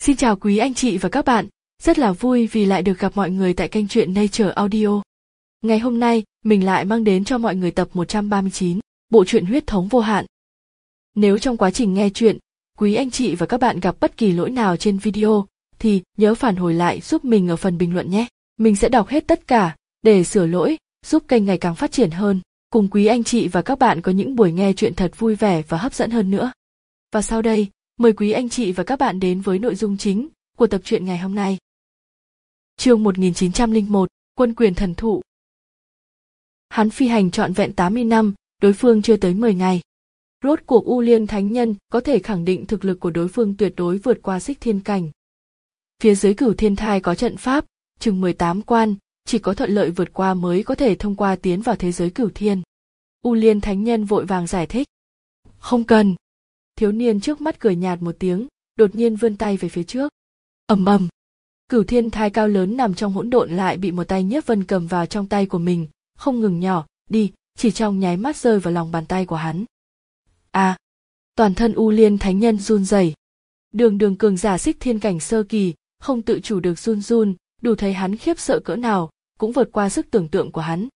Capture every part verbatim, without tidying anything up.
Xin chào quý anh chị và các bạn, rất là vui vì lại được gặp mọi người tại kênh truyện Nature Audio. Ngày hôm nay, mình lại mang đến cho mọi người tập một trăm ba mươi chín, bộ truyện Huyết thống vô hạn. Nếu trong quá trình nghe truyện, quý anh chị và các bạn gặp bất kỳ lỗi nào trên video, thì nhớ phản hồi lại giúp mình ở phần bình luận nhé. Mình sẽ đọc hết tất cả, để sửa lỗi, giúp kênh ngày càng phát triển hơn, cùng quý anh chị và các bạn có những buổi nghe truyện thật vui vẻ và hấp dẫn hơn nữa. Và sau đây, mời quý anh chị và các bạn đến với nội dung chính của tập truyện ngày hôm nay. Chương một nghìn chín trăm lẻ một, Quân quyền thần thụ. Hắn phi hành trọn vẹn tám mươi năm, đối phương chưa tới mười ngày. Rốt cuộc U Liên Thánh Nhân có thể khẳng định thực lực của đối phương tuyệt đối vượt qua Xích Thiên cảnh. Phía dưới Cửu Thiên Thai có trận pháp, chừng mười tám quan, chỉ có thuận lợi vượt qua mới có thể thông qua tiến vào thế giới Cửu Thiên. U Liên Thánh Nhân vội vàng giải thích. Không cần. Thiếu niên trước mắt cười nhạt một tiếng, đột nhiên vươn tay về phía trước. Ầm ầm. Cửu Thiên Thai cao lớn nằm trong hỗn độn lại bị một tay Nhiếp Vân cầm vào trong tay của mình, không ngừng nhỏ đi, chỉ trong nháy mắt rơi vào lòng bàn tay của hắn. À! Toàn thân U Liên Thánh Nhân run rẩy. Đường đường cường giả Xích Thiên cảnh sơ kỳ, không tự chủ được run run, đủ thấy hắn khiếp sợ cỡ nào, cũng vượt qua sức tưởng tượng của hắn.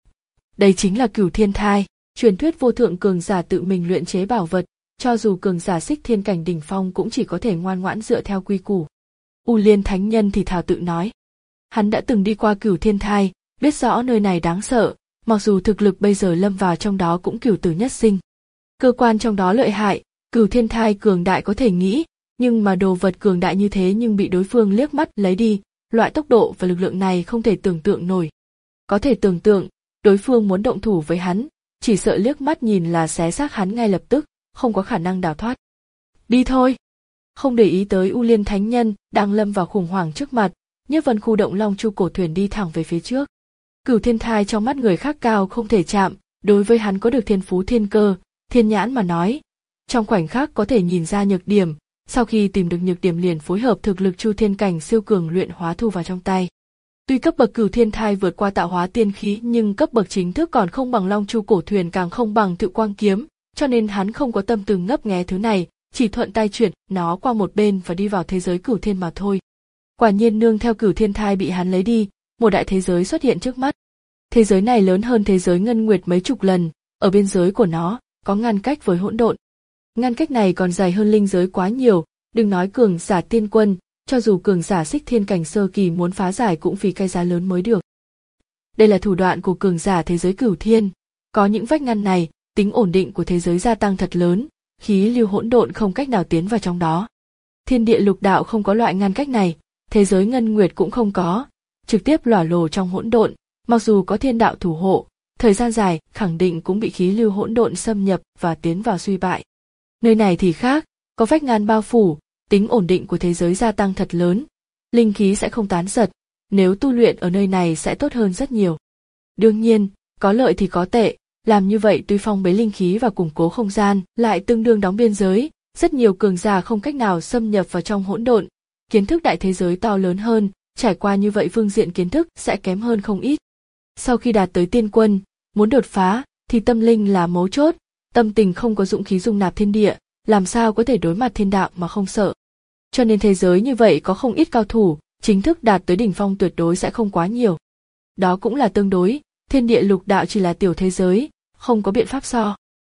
Đây chính là Cửu Thiên Thai, truyền thuyết vô thượng cường giả tự mình luyện chế bảo vật. Cho dù cường giả Xích Thiên cảnh đỉnh phong cũng chỉ có thể ngoan ngoãn dựa theo quy củ. U Liên Thánh Nhân thì thào tự nói. Hắn đã từng đi qua Cửu Thiên Thai, biết rõ nơi này đáng sợ, mặc dù thực lực bây giờ lâm vào trong đó cũng cửu tử nhất sinh. Cơ quan trong đó lợi hại, Cửu Thiên Thai cường đại có thể nghĩ, nhưng mà đồ vật cường đại như thế nhưng bị đối phương liếc mắt lấy đi, loại tốc độ và lực lượng này không thể tưởng tượng nổi. Có thể tưởng tượng, đối phương muốn động thủ với hắn, chỉ sợ liếc mắt nhìn là xé xác hắn ngay lập tức. Không có khả năng đào thoát. Đi thôi. Không để ý tới U Liên Thánh Nhân đang lâm vào khủng hoảng trước mặt, Nhiếp Vân khu động Long Chu cổ thuyền đi thẳng về phía trước. Cửu Thiên Thai trong mắt người khác cao không thể chạm, đối với hắn có được thiên phú thiên cơ, thiên nhãn mà nói, trong khoảnh khắc có thể nhìn ra nhược điểm, sau khi tìm được nhược điểm liền phối hợp thực lực Chu Thiên cảnh siêu cường luyện hóa thu vào trong tay. Tuy cấp bậc Cửu Thiên Thai vượt qua tạo hóa tiên khí nhưng cấp bậc chính thức còn không bằng Long Chu cổ thuyền càng không bằng Tự Quang kiếm. Cho nên hắn không có tâm tư ngấp nghé thứ này, chỉ thuận tay chuyển nó qua một bên và đi vào thế giới Cửu Thiên mà thôi. Quả nhiên nương theo Cửu Thiên Thai bị hắn lấy đi, một đại thế giới xuất hiện trước mắt. Thế giới này lớn hơn thế giới Ngân Nguyệt mấy chục lần, ở biên giới của nó có ngăn cách với hỗn độn. Ngăn cách này còn dài hơn linh giới quá nhiều, đừng nói cường giả tiên quân, cho dù cường giả Xích Thiên cảnh sơ kỳ muốn phá giải cũng phí cái giá lớn mới được. Đây là thủ đoạn của cường giả thế giới Cửu Thiên, có những vách ngăn này. Tính ổn định của thế giới gia tăng thật lớn, khí lưu hỗn độn không cách nào tiến vào trong đó. Thiên địa lục đạo không có loại ngăn cách này, thế giới ngân nguyệt cũng không có, trực tiếp lỏa lồ trong hỗn độn, mặc dù có thiên đạo thủ hộ, thời gian dài khẳng định cũng bị khí lưu hỗn độn xâm nhập và tiến vào suy bại. Nơi này thì khác, có vách ngăn bao phủ, tính ổn định của thế giới gia tăng thật lớn, linh khí sẽ không tán giật, nếu tu luyện ở nơi này sẽ tốt hơn rất nhiều. Đương nhiên, có lợi thì có tệ. Làm như vậy tuy phong bế linh khí và củng cố không gian, lại tương đương đóng biên giới, rất nhiều cường giả không cách nào xâm nhập vào trong hỗn độn. Kiến thức đại thế giới to lớn hơn, trải qua như vậy phương diện kiến thức sẽ kém hơn không ít. Sau khi đạt tới tiên quân, muốn đột phá, thì tâm linh là mấu chốt, tâm tình không có dũng khí dung nạp thiên địa, làm sao có thể đối mặt thiên đạo mà không sợ. Cho nên thế giới như vậy có không ít cao thủ, chính thức đạt tới đỉnh phong tuyệt đối sẽ không quá nhiều. Đó cũng là tương đối, thiên địa lục đạo chỉ là tiểu thế giới. Không có biện pháp so.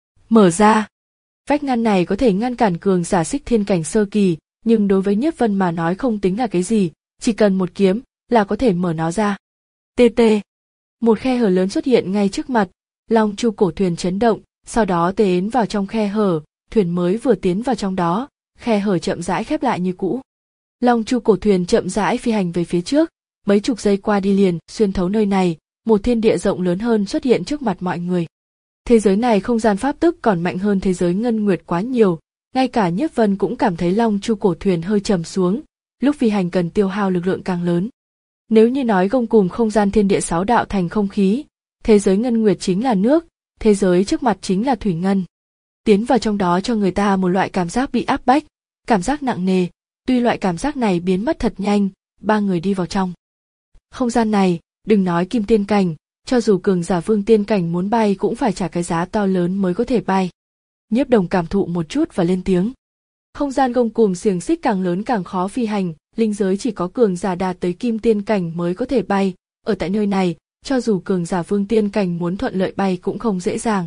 Mở ra. Vách ngăn này có thể ngăn cản cường giả Xích Thiên cảnh sơ kỳ, nhưng đối với Nhiếp Vân mà nói không tính là cái gì, chỉ cần một kiếm là có thể mở nó ra. Tê tê. Một khe hở lớn xuất hiện ngay trước mặt, Long Chu cổ thuyền chấn động, sau đó tiến vào trong khe hở, thuyền mới vừa tiến vào trong đó, khe hở chậm rãi khép lại như cũ. Long Chu cổ thuyền chậm rãi phi hành về phía trước, mấy chục giây qua đi liền, xuyên thấu nơi này, một thiên địa rộng lớn hơn xuất hiện trước mặt mọi người. Thế giới này không gian pháp tức còn mạnh hơn thế giới Ngân Nguyệt quá nhiều, ngay cả Nhiếp Vân cũng cảm thấy Long Chu cổ thuyền hơi trầm xuống, lúc phi hành cần tiêu hao lực lượng càng lớn. Nếu như nói gông cùm không gian thiên địa sáu đạo thành không khí, thế giới Ngân Nguyệt chính là nước, thế giới trước mặt chính là thủy ngân. Tiến vào trong đó cho người ta một loại cảm giác bị áp bách, cảm giác nặng nề, tuy loại cảm giác này biến mất thật nhanh, ba người đi vào trong. Không gian này, đừng nói kim tiên cảnh, cho dù cường giả vương tiên cảnh muốn bay cũng phải trả cái giá to lớn mới có thể bay. Nhiếp Đồng cảm thụ một chút và lên tiếng. Không gian gông cùm xiềng xích càng lớn càng khó phi hành, linh giới chỉ có cường giả đạt tới kim tiên cảnh mới có thể bay, ở tại nơi này, cho dù cường giả vương tiên cảnh muốn thuận lợi bay cũng không dễ dàng.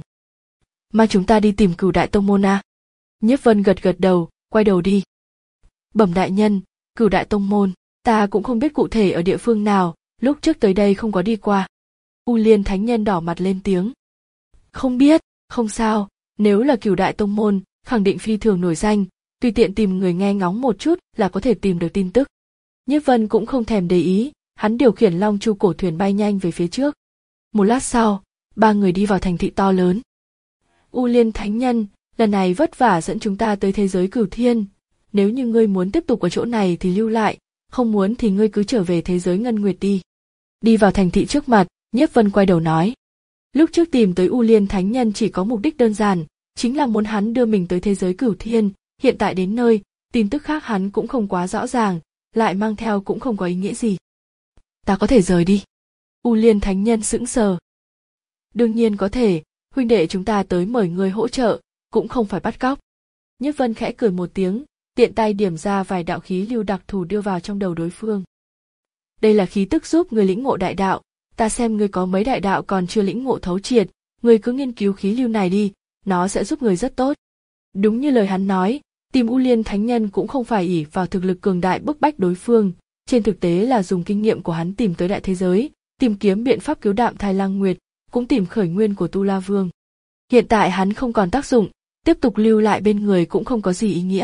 Mà chúng ta đi tìm Cửu Đại Tông Môn à? Nhiếp Vân gật gật đầu, quay đầu đi. Bẩm đại nhân, Cửu Đại Tông Môn, ta cũng không biết cụ thể ở địa phương nào, lúc trước tới đây không có đi qua. U Liên Thánh Nhân đỏ mặt lên tiếng. Không biết, không sao, nếu là Cửu Đại Tông Môn, khẳng định phi thường nổi danh, tùy tiện tìm người nghe ngóng một chút là có thể tìm được tin tức. Nhiếp Vân cũng không thèm để ý, hắn điều khiển Long Chu cổ thuyền bay nhanh về phía trước. Một lát sau, ba người đi vào thành thị to lớn. U Liên Thánh Nhân, lần này vất vả dẫn chúng ta tới thế giới Cửu Thiên, nếu như ngươi muốn tiếp tục ở chỗ này thì lưu lại, không muốn thì ngươi cứ trở về thế giới Ngân Nguyệt đi. Đi vào thành thị trước mặt, Nhiếp Vân quay đầu nói. Lúc trước tìm tới U Liên Thánh Nhân chỉ có mục đích đơn giản, chính là muốn hắn đưa mình tới thế giới Cửu Thiên, hiện tại đến nơi, tin tức khác hắn cũng không quá rõ ràng, lại mang theo cũng không có ý nghĩa gì. Ta có thể rời đi. U Liên Thánh Nhân sững sờ. Đương nhiên có thể, huynh đệ chúng ta tới mời ngươi hỗ trợ, cũng không phải bắt cóc. Nhiếp Vân khẽ cười một tiếng, tiện tay điểm ra vài đạo khí lưu đặc thù đưa vào trong đầu đối phương. Đây là khí tức giúp ngươi lĩnh ngộ đại đạo, ta xem ngươi có mấy đại đạo còn chưa lĩnh ngộ thấu triệt, ngươi cứ nghiên cứu khí lưu này đi, nó sẽ giúp ngươi rất tốt. Đúng như lời hắn nói, tìm U Liên Thánh Nhân cũng không phải ỷ vào thực lực cường đại bức bách đối phương, trên thực tế là dùng kinh nghiệm của hắn tìm tới đại thế giới, tìm kiếm biện pháp cứu Đạm Thai Lang Nguyệt, cũng tìm khởi nguyên của Tu La Vương. Hiện tại hắn không còn tác dụng, tiếp tục lưu lại bên người cũng không có gì ý nghĩa.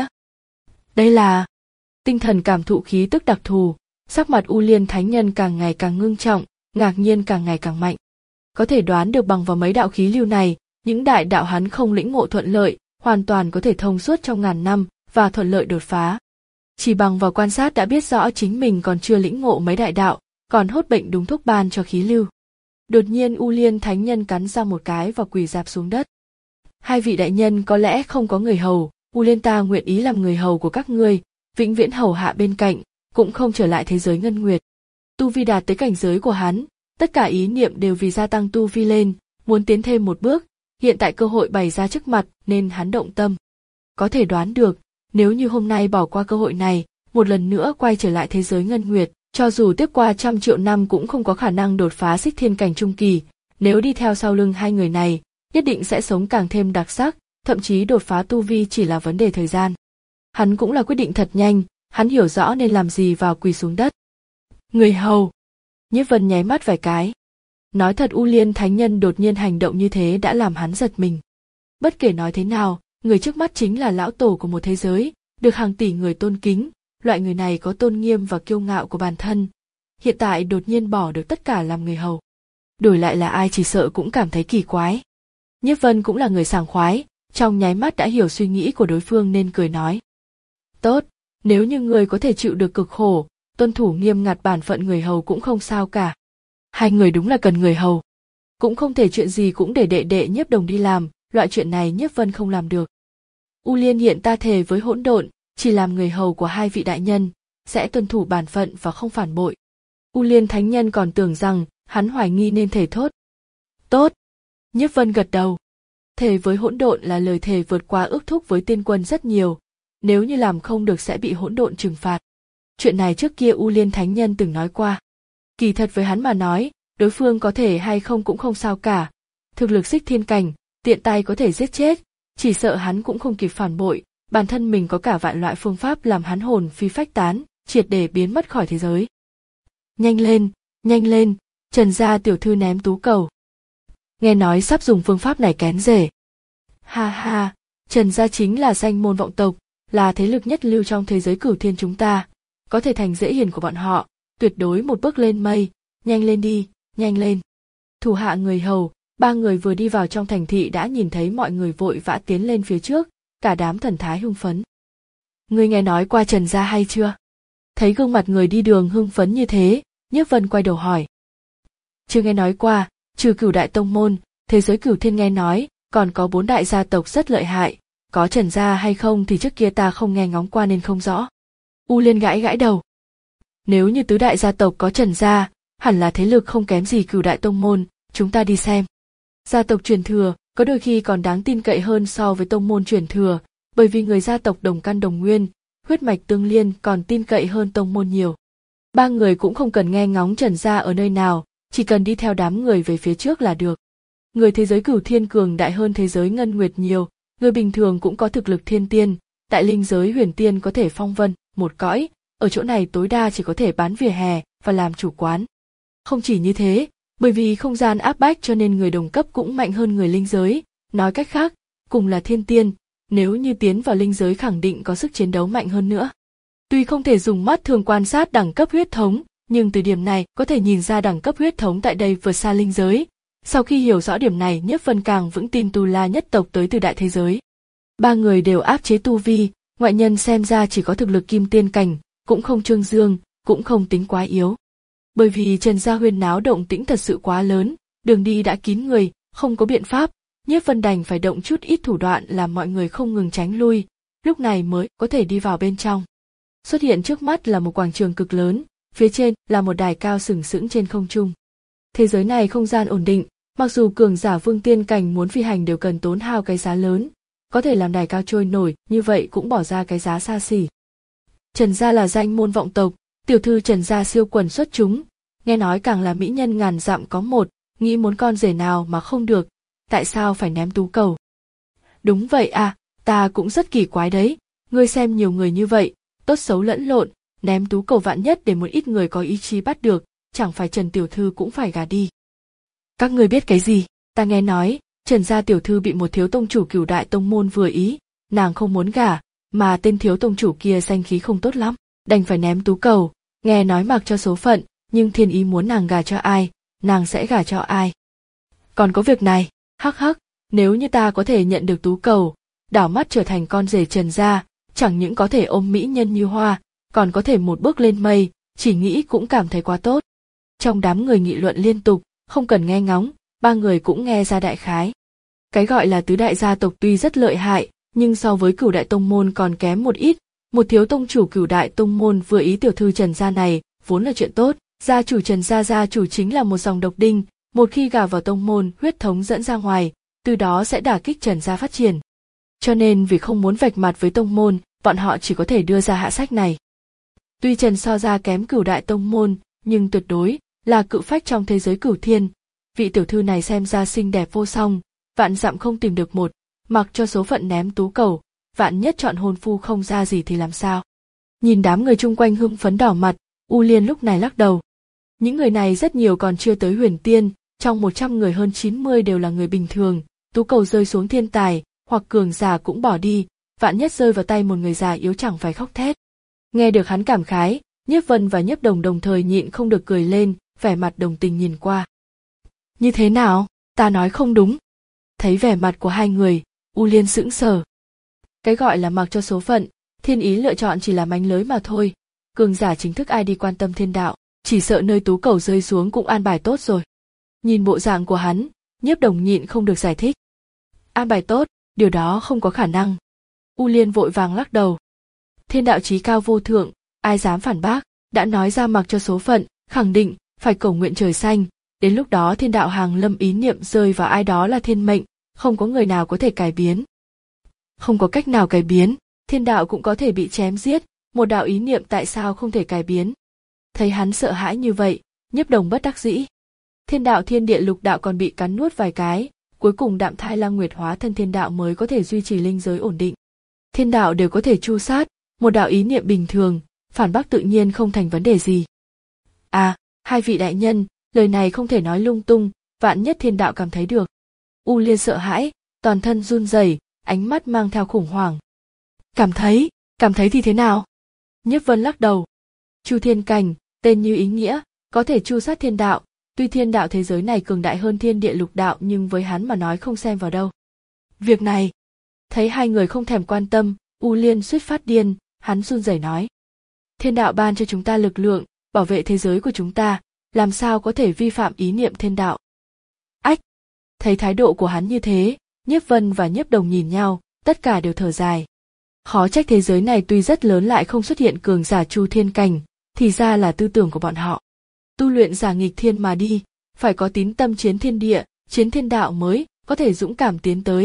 Đây là tinh thần cảm thụ khí tức đặc thù, sắc mặt U Liên Thánh Nhân càng ngày càng ngưng trọng, ngạc nhiên càng ngày càng mạnh. Có thể đoán được bằng vào mấy đạo khí lưu này, những đại đạo hắn không lĩnh ngộ thuận lợi, hoàn toàn có thể thông suốt trong ngàn năm và thuận lợi đột phá. Chỉ bằng vào quan sát đã biết rõ chính mình còn chưa lĩnh ngộ mấy đại đạo, còn hốt bệnh đúng thuốc ban cho khí lưu. Đột nhiên U Liên Thánh Nhân cắn ra một cái và quỳ rạp xuống đất. Hai vị đại nhân có lẽ không có người hầu, U Liên ta nguyện ý làm người hầu của các ngươi, vĩnh viễn hầu hạ bên cạnh, cũng không trở lại thế giới Ngân Nguyệt. Tu vi đạt tới cảnh giới của hắn, tất cả ý niệm đều vì gia tăng tu vi lên, muốn tiến thêm một bước, hiện tại cơ hội bày ra trước mặt nên hắn động tâm. Có thể đoán được, nếu như hôm nay bỏ qua cơ hội này, một lần nữa quay trở lại thế giới Ngân Nguyệt, cho dù tiếp qua trăm triệu năm cũng không có khả năng đột phá xích thiên cảnh trung kỳ, nếu đi theo sau lưng hai người này, nhất định sẽ sống càng thêm đặc sắc, thậm chí đột phá tu vi chỉ là vấn đề thời gian. Hắn cũng là quyết định thật nhanh, hắn hiểu rõ nên làm gì vào quỳ xuống đất. Người hầu. Nhiếp Vân nháy mắt vài cái. Nói thật U Liên Thánh Nhân đột nhiên hành động như thế đã làm hắn giật mình. Bất kể nói thế nào, người trước mắt chính là lão tổ của một thế giới, được hàng tỷ người tôn kính, loại người này có tôn nghiêm và kiêu ngạo của bản thân. Hiện tại đột nhiên bỏ được tất cả làm người hầu. Đổi lại là ai chỉ sợ cũng cảm thấy kỳ quái. Nhiếp Vân cũng là người sảng khoái, trong nháy mắt đã hiểu suy nghĩ của đối phương nên cười nói. Tốt, nếu như người có thể chịu được cực khổ, tuân thủ nghiêm ngặt bản phận người hầu cũng không sao cả. Hai người đúng là cần người hầu. Cũng không thể chuyện gì cũng để đệ đệ Nhiếp Đồng đi làm, loại chuyện này Nhiếp Vân không làm được. U Liên hiện ta thề với hỗn độn, chỉ làm người hầu của hai vị đại nhân, sẽ tuân thủ bản phận và không phản bội. U Liên Thánh Nhân còn tưởng rằng hắn hoài nghi nên thề thốt. Tốt. Nhiếp Vân gật đầu. Thề với hỗn độn là lời thề vượt qua ước thúc với tiên quân rất nhiều, nếu như làm không được sẽ bị hỗn độn trừng phạt. Chuyện này trước kia U Liên Thánh Nhân từng nói qua. Kỳ thật với hắn mà nói, đối phương có thể hay không cũng không sao cả. Thực lực xích thiên cảnh, tiện tay có thể giết chết, chỉ sợ hắn cũng không kịp phản bội, bản thân mình có cả vạn loại phương pháp làm hắn hồn phi phách tán, triệt để biến mất khỏi thế giới. Nhanh lên, nhanh lên, Trần gia tiểu thư ném tú cầu. Nghe nói sắp dùng phương pháp này kén rể. Ha ha, Trần gia chính là danh môn vọng tộc, là thế lực nhất lưu trong thế giới Cửu Thiên chúng ta, có thể thành dễ hiền của bọn họ, tuyệt đối một bước lên mây, nhanh lên đi, nhanh lên. Thủ hạ người hầu, ba người vừa đi vào trong thành thị đã nhìn thấy mọi người vội vã tiến lên phía trước, cả đám thần thái hưng phấn. Ngươi nghe nói qua Trần gia hay chưa? Thấy gương mặt người đi đường hưng phấn như thế, Nhiếp Vân quay đầu hỏi. Chưa nghe nói qua, trừ Cửu Đại Tông Môn, thế giới Cửu Thiên nghe nói, còn có bốn đại gia tộc rất lợi hại, có Trần gia hay không thì trước kia ta không nghe ngóng qua nên không rõ. U Liên gãi gãi đầu. Nếu như tứ đại gia tộc có Trần gia, hẳn là thế lực không kém gì Cửu Đại Tông Môn, chúng ta đi xem. Gia tộc truyền thừa, có đôi khi còn đáng tin cậy hơn so với tông môn truyền thừa, bởi vì người gia tộc đồng căn đồng nguyên, huyết mạch tương liên còn tin cậy hơn tông môn nhiều. Ba người cũng không cần nghe ngóng Trần gia ở nơi nào, chỉ cần đi theo đám người về phía trước là được. Người thế giới Cửu Thiên cường đại hơn thế giới Ngân Nguyệt nhiều, người bình thường cũng có thực lực thiên tiên, tại linh giới huyền tiên có thể phong vân, một cõi, ở chỗ này tối đa chỉ có thể bán vỉa hè và làm chủ quán. Không chỉ như thế, bởi vì không gian áp bách cho nên người đồng cấp cũng mạnh hơn người linh giới, nói cách khác, cùng là thiên tiên, nếu như tiến vào linh giới khẳng định có sức chiến đấu mạnh hơn nữa. Tuy không thể dùng mắt thường quan sát đẳng cấp huyết thống, nhưng từ điểm này có thể nhìn ra đẳng cấp huyết thống tại đây vượt xa linh giới. Sau khi hiểu rõ điểm này, Nhiếp Vân càng vững tin Tu La nhất tộc tới từ đại thế giới. Ba người đều áp chế tu vi, ngoại nhân xem ra chỉ có thực lực kim tiên cảnh, cũng không trương dương, cũng không tính quá yếu. Bởi vì Trần gia huyên náo động tĩnh thật sự quá lớn, đường đi đã kín người, không có biện pháp, Nhiếp Vân đành phải động chút ít thủ đoạn làm mọi người không ngừng tránh lui, lúc này mới có thể đi vào bên trong. Xuất hiện trước mắt là một quảng trường cực lớn, phía trên là một đài cao sừng sững trên không trung. Thế giới này không gian ổn định, mặc dù cường giả vương tiên cảnh muốn phi hành đều cần tốn hao cái giá lớn, có thể làm đài cao trôi nổi như vậy cũng bỏ ra cái giá xa xỉ. Trần gia là danh môn vọng tộc, tiểu thư Trần gia siêu quần xuất chúng, nghe nói càng là mỹ nhân ngàn dặm có một, nghĩ muốn con rể nào mà không được, tại sao phải ném tú cầu? Đúng vậy à, ta cũng rất kỳ quái đấy, ngươi xem nhiều người như vậy, tốt xấu lẫn lộn, ném tú cầu vạn nhất để một ít người có ý chí bắt được, chẳng phải Trần tiểu thư cũng phải gả đi. Các ngươi biết cái gì? Ta nghe nói, Trần gia tiểu thư bị một thiếu tông chủ Cửu đại tông môn vừa ý, nàng không muốn gả, mà tên thiếu tông chủ kia danh khí không tốt lắm, đành phải ném tú cầu, nghe nói mặc cho số phận, nhưng thiên ý muốn nàng gả cho ai, nàng sẽ gả cho ai. Còn có việc này, hắc hắc, nếu như ta có thể nhận được tú cầu, đảo mắt trở thành con rể Trần gia, chẳng những có thể ôm mỹ nhân như hoa, còn có thể một bước lên mây, chỉ nghĩ cũng cảm thấy quá tốt. Trong đám người nghị luận liên tục, không cần nghe ngóng, ba người cũng nghe ra đại khái. Cái gọi là tứ đại gia tộc tuy rất lợi hại, nhưng so với Cửu đại tông môn còn kém một ít, một thiếu tông chủ Cửu đại tông môn vừa ý tiểu thư Trần gia này, vốn là chuyện tốt, gia chủ Trần gia gia chủ chính là một dòng độc đinh, một khi gả vào tông môn, huyết thống dẫn ra ngoài, từ đó sẽ đả kích Trần gia phát triển. Cho nên vì không muốn vạch mặt với tông môn, bọn họ chỉ có thể đưa ra hạ sách này. Tuy Trần so ra kém Cửu đại tông môn, nhưng tuyệt đối là cự phách trong thế giới Cửu Thiên. Vị tiểu thư này xem ra xinh đẹp vô song, vạn dặm không tìm được một, mặc cho số phận ném tú cầu, vạn nhất chọn hôn phu không ra gì thì làm sao? Nhìn đám người chung quanh hưng phấn đỏ mặt, U Liên lúc này lắc đầu. Những người này rất nhiều còn chưa tới huyền tiên, trong một trăm người hơn chín mươi đều là người bình thường, tú cầu rơi xuống thiên tài, hoặc cường giả cũng bỏ đi, vạn nhất rơi vào tay một người già yếu chẳng phải khóc thét. Nghe được hắn cảm khái, Nhiếp Vân và Nhiếp Đồng đồng thời nhịn không được cười lên, vẻ mặt đồng tình nhìn qua. Như thế nào, ta nói không đúng. Thấy vẻ mặt của hai người, U Liên sững sờ. Cái gọi là mặc cho số phận, thiên ý lựa chọn chỉ là mánh lới mà thôi, cường giả chính thức ai đi quan tâm thiên đạo, chỉ sợ nơi tú cầu rơi xuống cũng an bài tốt rồi. Nhìn bộ dạng của hắn, Nhiếp Đồng nhịn không được giải thích. An bài tốt, điều đó không có khả năng. U Liên vội vàng lắc đầu. Thiên đạo chí cao vô thượng, ai dám phản bác, đã nói ra mặc cho số phận, khẳng định, phải cầu nguyện trời xanh, đến lúc đó thiên đạo hàng lâm ý niệm rơi vào ai đó là thiên mệnh, không có người nào có thể cải biến. Không có cách nào cải biến, thiên đạo cũng có thể bị chém giết, một đạo ý niệm tại sao không thể cải biến. Thấy hắn sợ hãi như vậy, Nhiếp Đồng bất đắc dĩ. Thiên đạo thiên địa lục đạo còn bị cắn nuốt vài cái, cuối cùng đạm thai lang nguyệt hóa thân thiên đạo mới có thể duy trì linh giới ổn định. Thiên đạo đều có thể tru sát, một đạo ý niệm bình thường, phản bác tự nhiên không thành vấn đề gì. À, hai vị đại nhân, lời này không thể nói lung tung, vạn nhất thiên đạo cảm thấy được. U Liên sợ hãi, toàn thân run rẩy, ánh mắt mang theo khủng hoảng. Cảm thấy, cảm thấy thì thế nào? Nhiếp Vân lắc đầu. Chu Thiên Cảnh, tên như ý nghĩa, có thể tru sát thiên đạo, tuy thiên đạo thế giới này cường đại hơn thiên địa lục đạo nhưng với hắn mà nói không xem vào đâu. Việc này, thấy hai người không thèm quan tâm, U Liên suýt phát điên, hắn run rẩy nói. Thiên đạo ban cho chúng ta lực lượng, bảo vệ thế giới của chúng ta, làm sao có thể vi phạm ý niệm thiên đạo. Ách! Thấy thái độ của hắn như thế, Nhiếp Vân và Nhiếp Đồng nhìn nhau, tất cả đều thở dài. Khó trách thế giới này tuy rất lớn lại không xuất hiện cường giả Chu Thiên Cảnh, thì ra là tư tưởng của bọn họ. Tu luyện giả nghịch thiên mà đi, phải có tín tâm chiến thiên địa, chiến thiên đạo mới có thể dũng cảm tiến tới,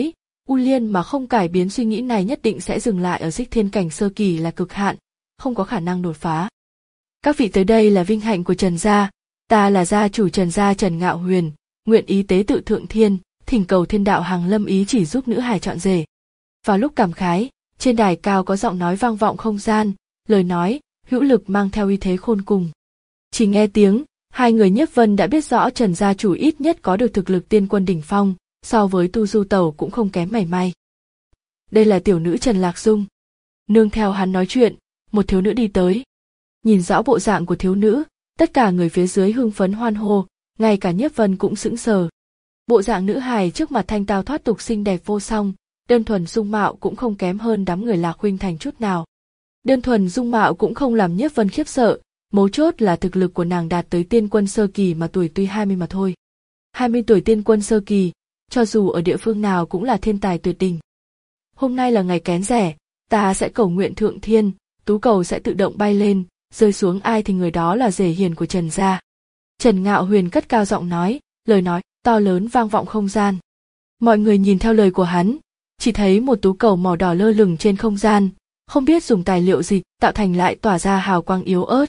U Liên mà không cải biến suy nghĩ này nhất định sẽ dừng lại ở Xích Thiên cảnh sơ kỳ là cực hạn, không có khả năng đột phá. Các vị tới đây là vinh hạnh của Trần gia, ta là gia chủ Trần gia Trần Ngạo Huyền, nguyện ý tế tự thượng thiên, thỉnh cầu thiên đạo hàng lâm ý chỉ giúp nữ hài chọn rể. Vào lúc cảm khái, trên đài cao có giọng nói vang vọng không gian, lời nói hữu lực mang theo uy thế khôn cùng. Chỉ nghe tiếng, hai người Nhiếp Vân đã biết rõ Trần gia chủ ít nhất có được thực lực tiên quân đỉnh phong, so với Tu Du Tẩu cũng không kém mảy may. Đây là tiểu nữ Trần Lạc Dung. Nương theo hắn nói chuyện, một thiếu nữ đi tới. Nhìn rõ bộ dạng của thiếu nữ, tất cả người phía dưới hưng phấn hoan hô, ngay cả Nhiếp Vân cũng sững sờ. Bộ dạng nữ hài trước mặt thanh tao thoát tục xinh đẹp vô song, đơn thuần dung mạo cũng không kém hơn đám người Lạc huynh thành chút nào. Đơn thuần dung mạo cũng không làm Nhiếp Vân khiếp sợ, mấu chốt là thực lực của nàng đạt tới tiên quân sơ kỳ mà tuổi tuy hai mươi mà thôi. hai mươi tuổi tiên quân sơ kỳ, cho dù ở địa phương nào cũng là thiên tài tuyệt đỉnh. Hôm nay là ngày kén rẻ, ta sẽ cầu nguyện thượng thiên, tú cầu sẽ tự động bay lên, rơi xuống ai thì người đó là rể hiền của Trần gia. Trần Ngạo Huyền cất cao giọng nói, lời nói to lớn vang vọng không gian. Mọi người nhìn theo lời của hắn, chỉ thấy một tú cầu màu đỏ lơ lửng trên không gian, không biết dùng tài liệu gì tạo thành lại tỏa ra hào quang yếu ớt.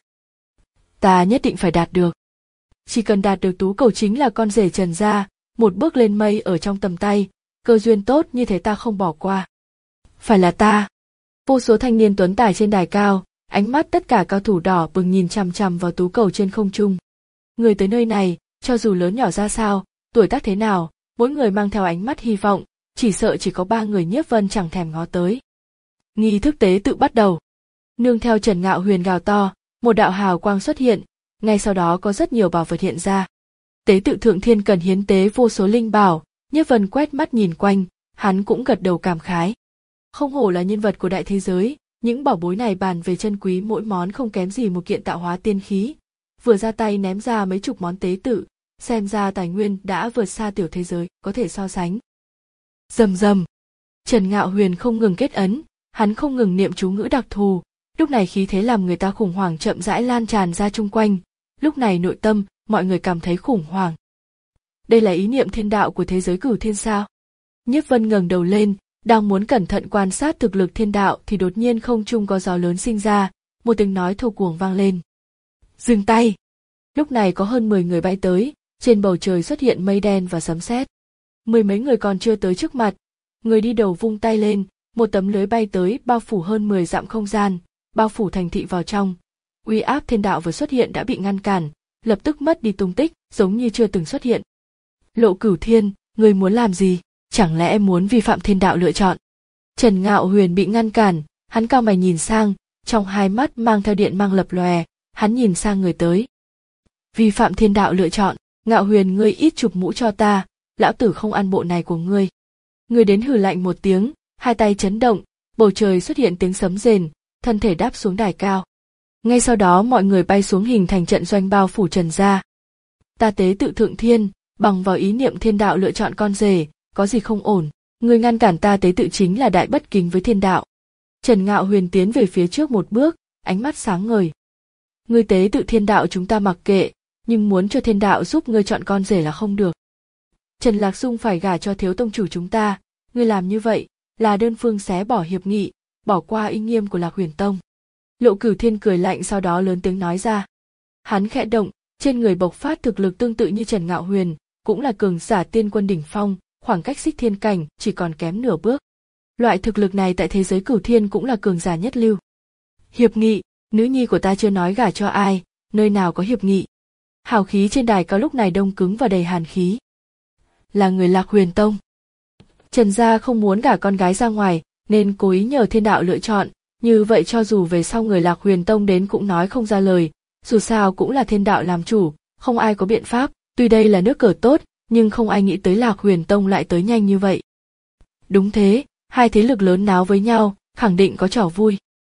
Ta nhất định phải đạt được. Chỉ cần đạt được tú cầu chính là con rể Trần gia, một bước lên mây ở trong tầm tay, cơ duyên tốt như thế ta không bỏ qua. Phải là ta. Vô số thanh niên tuấn tài trên đài cao, ánh mắt tất cả cao thủ đỏ bừng nhìn chằm chằm vào tú cầu trên không trung. Người tới nơi này, cho dù lớn nhỏ ra sao, tuổi tác thế nào, mỗi người mang theo ánh mắt hy vọng, chỉ sợ chỉ có ba người Nhiếp Vân chẳng thèm ngó tới. Nghi thức tế tự bắt đầu. Nương theo Trần Ngạo Huyền gào to, một đạo hào quang xuất hiện, ngay sau đó có rất nhiều bảo vật hiện ra. Tế tự thượng thiên cần hiến tế vô số linh bảo, Nhiếp Vân quét mắt nhìn quanh, hắn cũng gật đầu cảm khái. Không hổ là nhân vật của đại thế giới, những bảo bối này bàn về chân quý mỗi món không kém gì một kiện tạo hóa tiên khí. Vừa ra tay ném ra mấy chục món tế tự, xem ra tài nguyên đã vượt xa tiểu thế giới, có thể so sánh. Rầm rầm. Trần Ngạo Huyền không ngừng kết ấn, hắn không ngừng niệm chú ngữ đặc thù, lúc này khí thế làm người ta khủng hoảng chậm rãi lan tràn ra chung quanh, lúc này nội tâm, mọi người cảm thấy khủng hoảng. Đây là ý niệm thiên đạo của thế giới cửu thiên sao? Nhiếp Vân ngẩng đầu lên, đang muốn cẩn thận quan sát thực lực thiên đạo thì đột nhiên không trung có gió lớn sinh ra, một tiếng nói thô cuồng vang lên. Dừng tay! Lúc này có hơn mười người bay tới, trên bầu trời xuất hiện mây đen và sấm sét. Mười mấy người còn chưa tới trước mặt, người đi đầu vung tay lên, một tấm lưới bay tới bao phủ hơn mười dặm không gian, bao phủ thành thị vào trong. Uy áp thiên đạo vừa xuất hiện đã bị ngăn cản, lập tức mất đi tung tích, giống như chưa từng xuất hiện. Lộ Cửu Thiên, người muốn làm gì? Chẳng lẽ em muốn vi phạm thiên đạo lựa chọn? Trần Ngạo Huyền bị ngăn cản, hắn cau mày nhìn sang, trong hai mắt mang theo điện mang lập lòe, hắn nhìn sang người tới. Vi phạm thiên đạo lựa chọn, Ngạo Huyền ngươi ít chụp mũ cho ta, lão tử không ăn bộ này của ngươi. Người đến hừ lạnh một tiếng, hai tay chấn động, bầu trời xuất hiện tiếng sấm rền, thân thể đáp xuống đài cao. Ngay sau đó mọi người bay xuống hình thành trận doanh bao phủ Trần gia. Ta tế tự thượng thiên, bằng vào ý niệm thiên đạo lựa chọn con rể, có gì không ổn, người ngăn cản ta tế tự chính là đại bất kính với thiên đạo. Trần Ngạo Huyền tiến về phía trước một bước, ánh mắt sáng ngời. Ngươi tế tự thiên đạo chúng ta mặc kệ, nhưng muốn cho thiên đạo giúp ngươi chọn con rể là không được. Trần Lạc Dung phải gả cho thiếu tông chủ chúng ta, ngươi làm như vậy là đơn phương xé bỏ hiệp nghị, bỏ qua uy nghiêm của Lạc Huyền Tông. Lộ Cửu Thiên cười lạnh sau đó lớn tiếng nói ra. Hắn khẽ động, trên người bộc phát thực lực tương tự như Trần Ngạo Huyền, cũng là cường giả tiên quân đỉnh phong, khoảng cách Xích Thiên cảnh chỉ còn kém nửa bước. Loại thực lực này tại thế giới Cửu Thiên cũng là cường giả nhất lưu. Hiệp nghị, nữ nhi của ta chưa nói gả cho ai, nơi nào có hiệp nghị. Hào khí trên đài cao lúc này đông cứng và đầy hàn khí. Là người Lạc Huyền Tông. Trần gia không muốn gả con gái ra ngoài, nên cố ý nhờ thiên đạo lựa chọn, như vậy cho dù về sau người Lạc Huyền Tông đến cũng nói không ra lời, dù sao cũng là thiên đạo làm chủ, không ai có biện pháp, tuy đây là nước cờ tốt, nhưng không ai nghĩ tới Lạc Huyền Tông lại tới nhanh như vậy. Đúng thế, hai thế lực lớn náo với nhau, khẳng định có trò vui.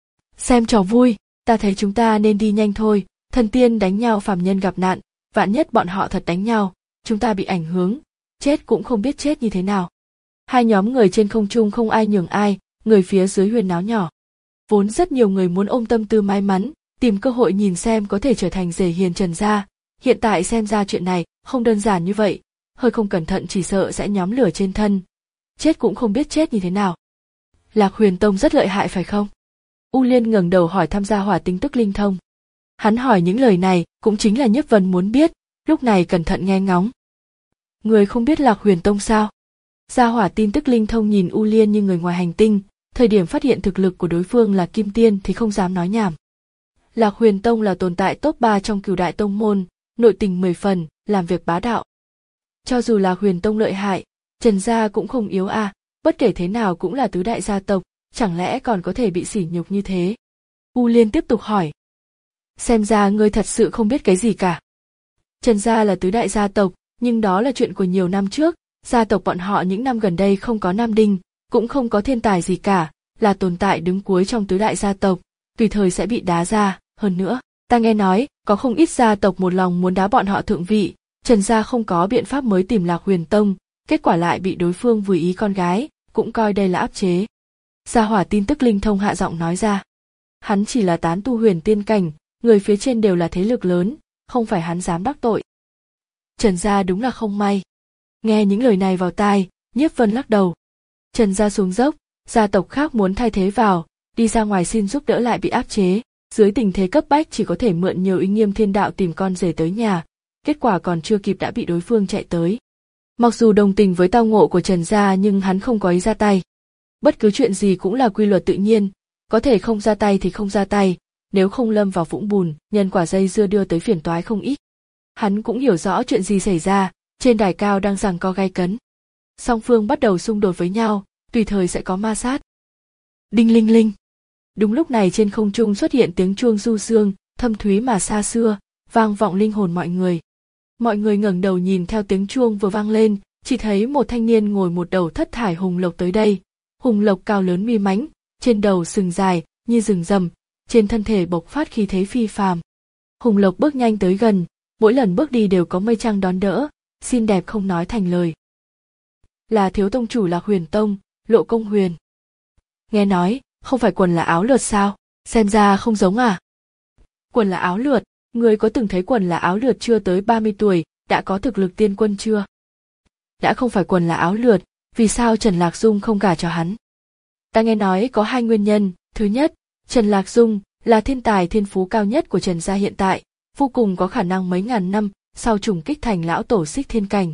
Xem trò vui, ta thấy chúng ta nên đi nhanh thôi, thần tiên đánh nhau phàm nhân gặp nạn, vạn nhất bọn họ thật đánh nhau, chúng ta bị ảnh hưởng, chết cũng không biết chết như thế nào. Hai nhóm người trên không trung không ai nhường ai, người phía dưới huyên náo nhỏ. Vốn rất nhiều người muốn ôm tâm tư may mắn, tìm cơ hội nhìn xem có thể trở thành rể hiền Trần gia, hiện tại xem ra chuyện này không đơn giản như vậy, hơi không cẩn thận chỉ sợ sẽ nhóm lửa trên thân. chết cũng không biết chết như thế nào. Lạc Huyền Tông rất lợi hại phải không? U Liên ngẩng đầu hỏi thăm Gia Hỏa tin tức linh thông. Hắn hỏi những lời này cũng chính là Nhiếp Vân muốn biết, lúc này cẩn thận nghe ngóng. Người không biết Lạc Huyền Tông sao? Gia Hỏa tin tức linh thông nhìn U Liên như người ngoài hành tinh, thời điểm phát hiện thực lực của đối phương là Kim Tiên thì không dám nói nhảm. Lạc Huyền Tông là tồn tại top ba trong Cửu Đại Tông môn, nội tình mười phần, làm việc bá đạo. Cho dù Lạc Huyền Tông lợi hại, Trần gia cũng không yếu à, bất kể thế nào cũng là tứ đại gia tộc, chẳng lẽ còn có thể bị sỉ nhục như thế? U Liên tiếp tục hỏi. Xem ra ngươi thật sự không biết cái gì cả. Trần gia là tứ đại gia tộc, nhưng đó là chuyện của nhiều năm trước, gia tộc bọn họ những năm gần đây không có nam đinh, cũng không có thiên tài gì cả, là tồn tại đứng cuối trong tứ đại gia tộc, tùy thời sẽ bị đá ra, hơn nữa, ta nghe nói, có không ít gia tộc một lòng muốn đá bọn họ thượng vị, Trần gia không có biện pháp mới tìm Lạc Huyền Tông, kết quả lại bị đối phương vừa ý con gái, cũng coi đây là áp chế. Gia Hỏa tin tức linh thông hạ giọng nói ra. Hắn chỉ là tán tu huyền tiên cảnh, người phía trên đều là thế lực lớn, không phải hắn dám đắc tội. Trần gia đúng là không may. Nghe những lời này vào tai, Nhiếp Vân lắc đầu. Trần gia xuống dốc, gia tộc khác muốn thay thế vào, đi ra ngoài xin giúp đỡ lại bị áp chế, dưới tình thế cấp bách chỉ có thể mượn nhiều uy nghiêm thiên đạo tìm con rể tới nhà, kết quả còn chưa kịp đã bị đối phương chạy tới. Mặc dù đồng tình với tao ngộ của Trần gia nhưng hắn không có ý ra tay. Bất cứ chuyện gì cũng là quy luật tự nhiên, có thể không ra tay thì không ra tay, nếu không lâm vào vũng bùn, nhân quả dây dưa đưa tới phiền toái không ít. Hắn cũng hiểu rõ chuyện gì xảy ra, trên đài cao đang giằng co gay cấn. Song phương bắt đầu xung đột với nhau, tùy thời sẽ có ma sát. Đinh linh linh. Đúng lúc này trên không trung xuất hiện tiếng chuông du dương, thâm thúy mà xa xưa, vang vọng linh hồn mọi người. Mọi người ngẩng đầu nhìn theo tiếng chuông vừa vang lên, chỉ thấy một thanh niên ngồi một đầu thất thải hùng lộc tới đây. Hùng lộc cao lớn uy mãnh, trên đầu sừng dài như rừng rầm, trên thân thể bộc phát khí thế phi phàm. Hùng lộc bước nhanh tới gần, mỗi lần bước đi đều có mây trăng đón đỡ, xinh đẹp không nói thành lời. Là thiếu tông chủ Lạc Huyền Tông, Lộ Công Huyền. Nghe nói, không phải quần là áo lượt sao, xem ra không giống à. Quần là áo lượt, người có từng thấy quần là áo lượt chưa tới ba mươi tuổi, đã có thực lực tiên quân chưa? Đã không phải quần là áo lượt, vì sao Trần Lạc Dung không gả cho hắn? Ta nghe nói có hai nguyên nhân, thứ nhất, Trần Lạc Dung là thiên tài thiên phú cao nhất của Trần gia hiện tại, vô cùng có khả năng mấy ngàn năm sau trùng kích thành lão tổ xích thiên cảnh.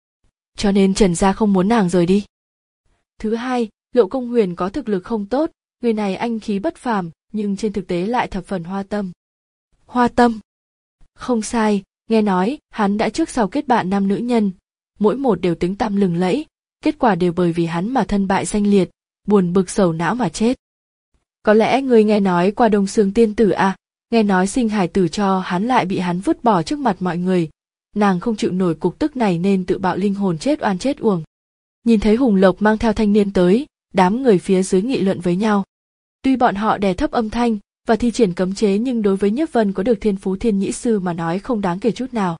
Cho nên Trần gia không muốn nàng rời đi. Thứ hai, Lộ Công Huyền có thực lực không tốt, người này anh khí bất phàm, nhưng trên thực tế lại thập phần hoa tâm. Hoa tâm? Không sai, nghe nói, hắn đã trước sau kết bạn năm nữ nhân, mỗi một đều tiếng tăm lừng lẫy, kết quả đều bởi vì hắn mà thân bại danh liệt, buồn bực sầu não mà chết. Có lẽ ngươi nghe nói qua Đông Sương tiên tử à, nghe nói sinh hải tử cho hắn lại bị hắn vứt bỏ trước mặt mọi người, nàng không chịu nổi cục tức này nên tự bạo linh hồn chết oan chết uổng. Nhìn thấy Hùng Lộc mang theo thanh niên tới, đám người phía dưới nghị luận với nhau. Tuy bọn họ đè thấp âm thanh và thi triển cấm chế nhưng đối với Nhiếp Vân có được thiên phú thiên nhĩ sư mà nói không đáng kể chút nào.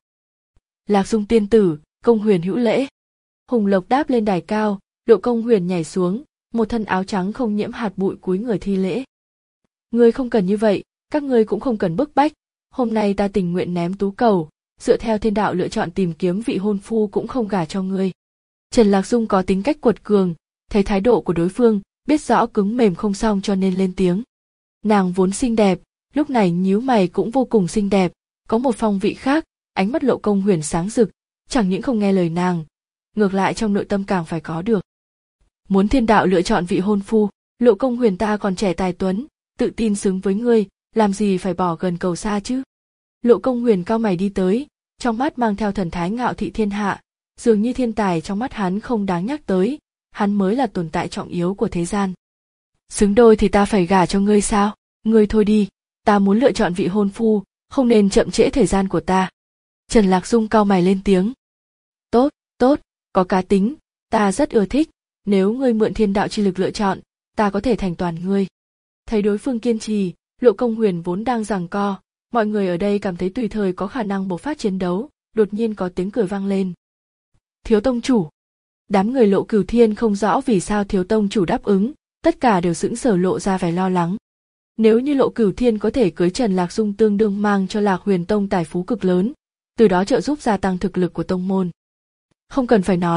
Lạc Dung tiên tử, Công Huyền hữu lễ. Hùng Lộc đáp lên đài cao, Lộ Công Huyền nhảy xuống, một thân áo trắng không nhiễm hạt bụi cúi người thi lễ. Ngươi không cần như vậy, các ngươi cũng không cần bức bách, hôm nay ta tình nguyện ném tú cầu, dựa theo thiên đạo lựa chọn tìm kiếm vị hôn phu cũng không gả cho ngươi. Trần Lạc Dung có tính cách cuột cường, thấy thái độ của đối phương, biết rõ cứng mềm không xong cho nên lên tiếng. Nàng vốn xinh đẹp, lúc này nhíu mày cũng vô cùng xinh đẹp, có một phong vị khác, ánh mắt Lộ Công Huyền sáng rực, chẳng những không nghe lời nàng, ngược lại trong nội tâm càng phải có được. Muốn thiên đạo lựa chọn vị hôn phu, Lộ Công Huyền ta còn trẻ tài tuấn, tự tin xứng với ngươi, làm gì phải bỏ gần cầu xa chứ? Lộ Công Huyền cao mày đi tới, trong mắt mang theo thần thái ngạo thị thiên hạ, dường như thiên tài trong mắt hắn không đáng nhắc tới, hắn mới là tồn tại trọng yếu của thế gian. Xứng đôi thì ta phải gả cho ngươi sao? Ngươi thôi đi, ta muốn lựa chọn vị hôn phu, không nên chậm trễ thời gian của ta. Trần Lạc Dung cao mày lên tiếng. Tốt, tốt, có cá tính, ta rất ưa thích, nếu ngươi mượn thiên đạo chi lực lựa chọn, ta có thể thành toàn ngươi. Thấy đối phương kiên trì, Lộ Công Huyền vốn đang giằng co, mọi người ở đây cảm thấy tùy thời có khả năng bộc phát chiến đấu, đột nhiên có tiếng cười vang lên. Thiếu tông chủ. Đám người Lộ Cửu Thiên không rõ vì sao thiếu tông chủ đáp ứng, tất cả đều sững sờ lộ ra vẻ lo lắng. Nếu như Lộ Cửu Thiên có thể cưới Trần Lạc Dung tương đương mang cho Lạc Huyền Tông tài phú cực lớn, từ đó trợ giúp gia tăng thực lực của tông môn. Không cần phải nói,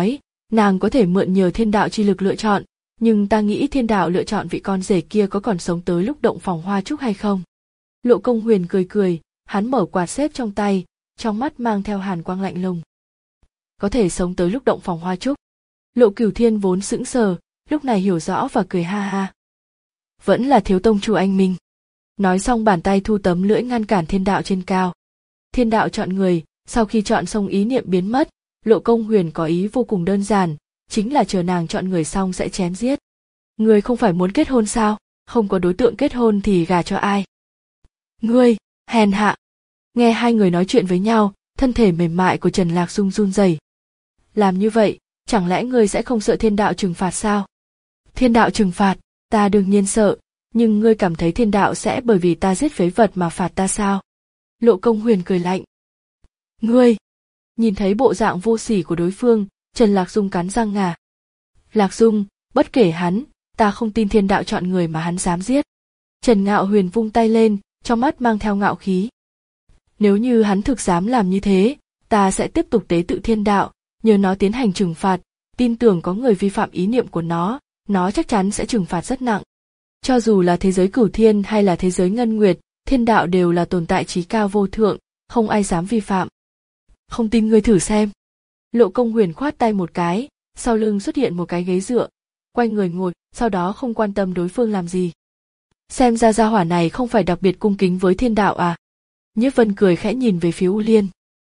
Nàng có thể mượn nhờ thiên đạo chi lực lựa chọn, nhưng ta nghĩ thiên đạo lựa chọn vị con rể kia có còn sống tới lúc động phòng hoa trúc hay không. Lộ Công Huyền cười cười, hắn mở quạt xếp trong tay, trong mắt mang theo hàn quang lạnh lùng. Có thể sống tới lúc động phòng hoa trúc. Lộ Cửu Thiên vốn sững sờ, lúc này hiểu rõ và cười ha ha. Vẫn là thiếu tông chủ anh minh. Nói xong bàn tay thu tấm lưỡi ngăn cản thiên đạo trên cao. Thiên đạo chọn người, sau khi chọn xong ý niệm biến mất, Lộ Công Huyền có ý vô cùng đơn giản, chính là chờ nàng chọn người xong sẽ chém giết. Ngươi không phải muốn kết hôn sao, không có đối tượng kết hôn thì gả cho ai? Ngươi, hèn hạ. Nghe hai người nói chuyện với nhau, thân thể mềm mại của Trần Lạc Dung run rẩy. Làm như vậy, chẳng lẽ ngươi sẽ không sợ thiên đạo trừng phạt sao? Thiên đạo trừng phạt, ta đương nhiên sợ, nhưng ngươi cảm thấy thiên đạo sẽ bởi vì ta giết phế vật mà phạt ta sao? Lộ Công Huyền cười lạnh. Ngươi! Nhìn thấy bộ dạng vô sỉ của đối phương, Trần Lạc Dung cắn răng ngà. Lạc Dung, bất kể hắn, ta không tin thiên đạo chọn người mà hắn dám giết. Trần Ngạo Huyền vung tay lên, trong mắt mang theo ngạo khí. Nếu như hắn thực dám làm như thế, ta sẽ tiếp tục tế tự thiên đạo, nhờ nó tiến hành trừng phạt, tin tưởng có người vi phạm ý niệm của nó, nó chắc chắn sẽ trừng phạt rất nặng. Cho dù là thế giới cửu thiên hay là thế giới ngân nguyệt, thiên đạo đều là tồn tại trí cao vô thượng, không ai dám vi phạm. Không tin ngươi thử xem. Lộ Công Huyền khoát tay một cái, sau lưng xuất hiện một cái ghế dựa, quay người ngồi, sau đó không quan tâm đối phương làm gì. Xem ra gia hỏa này không phải đặc biệt cung kính với thiên đạo à? Nhiếp Vân cười khẽ nhìn về phía U Liên.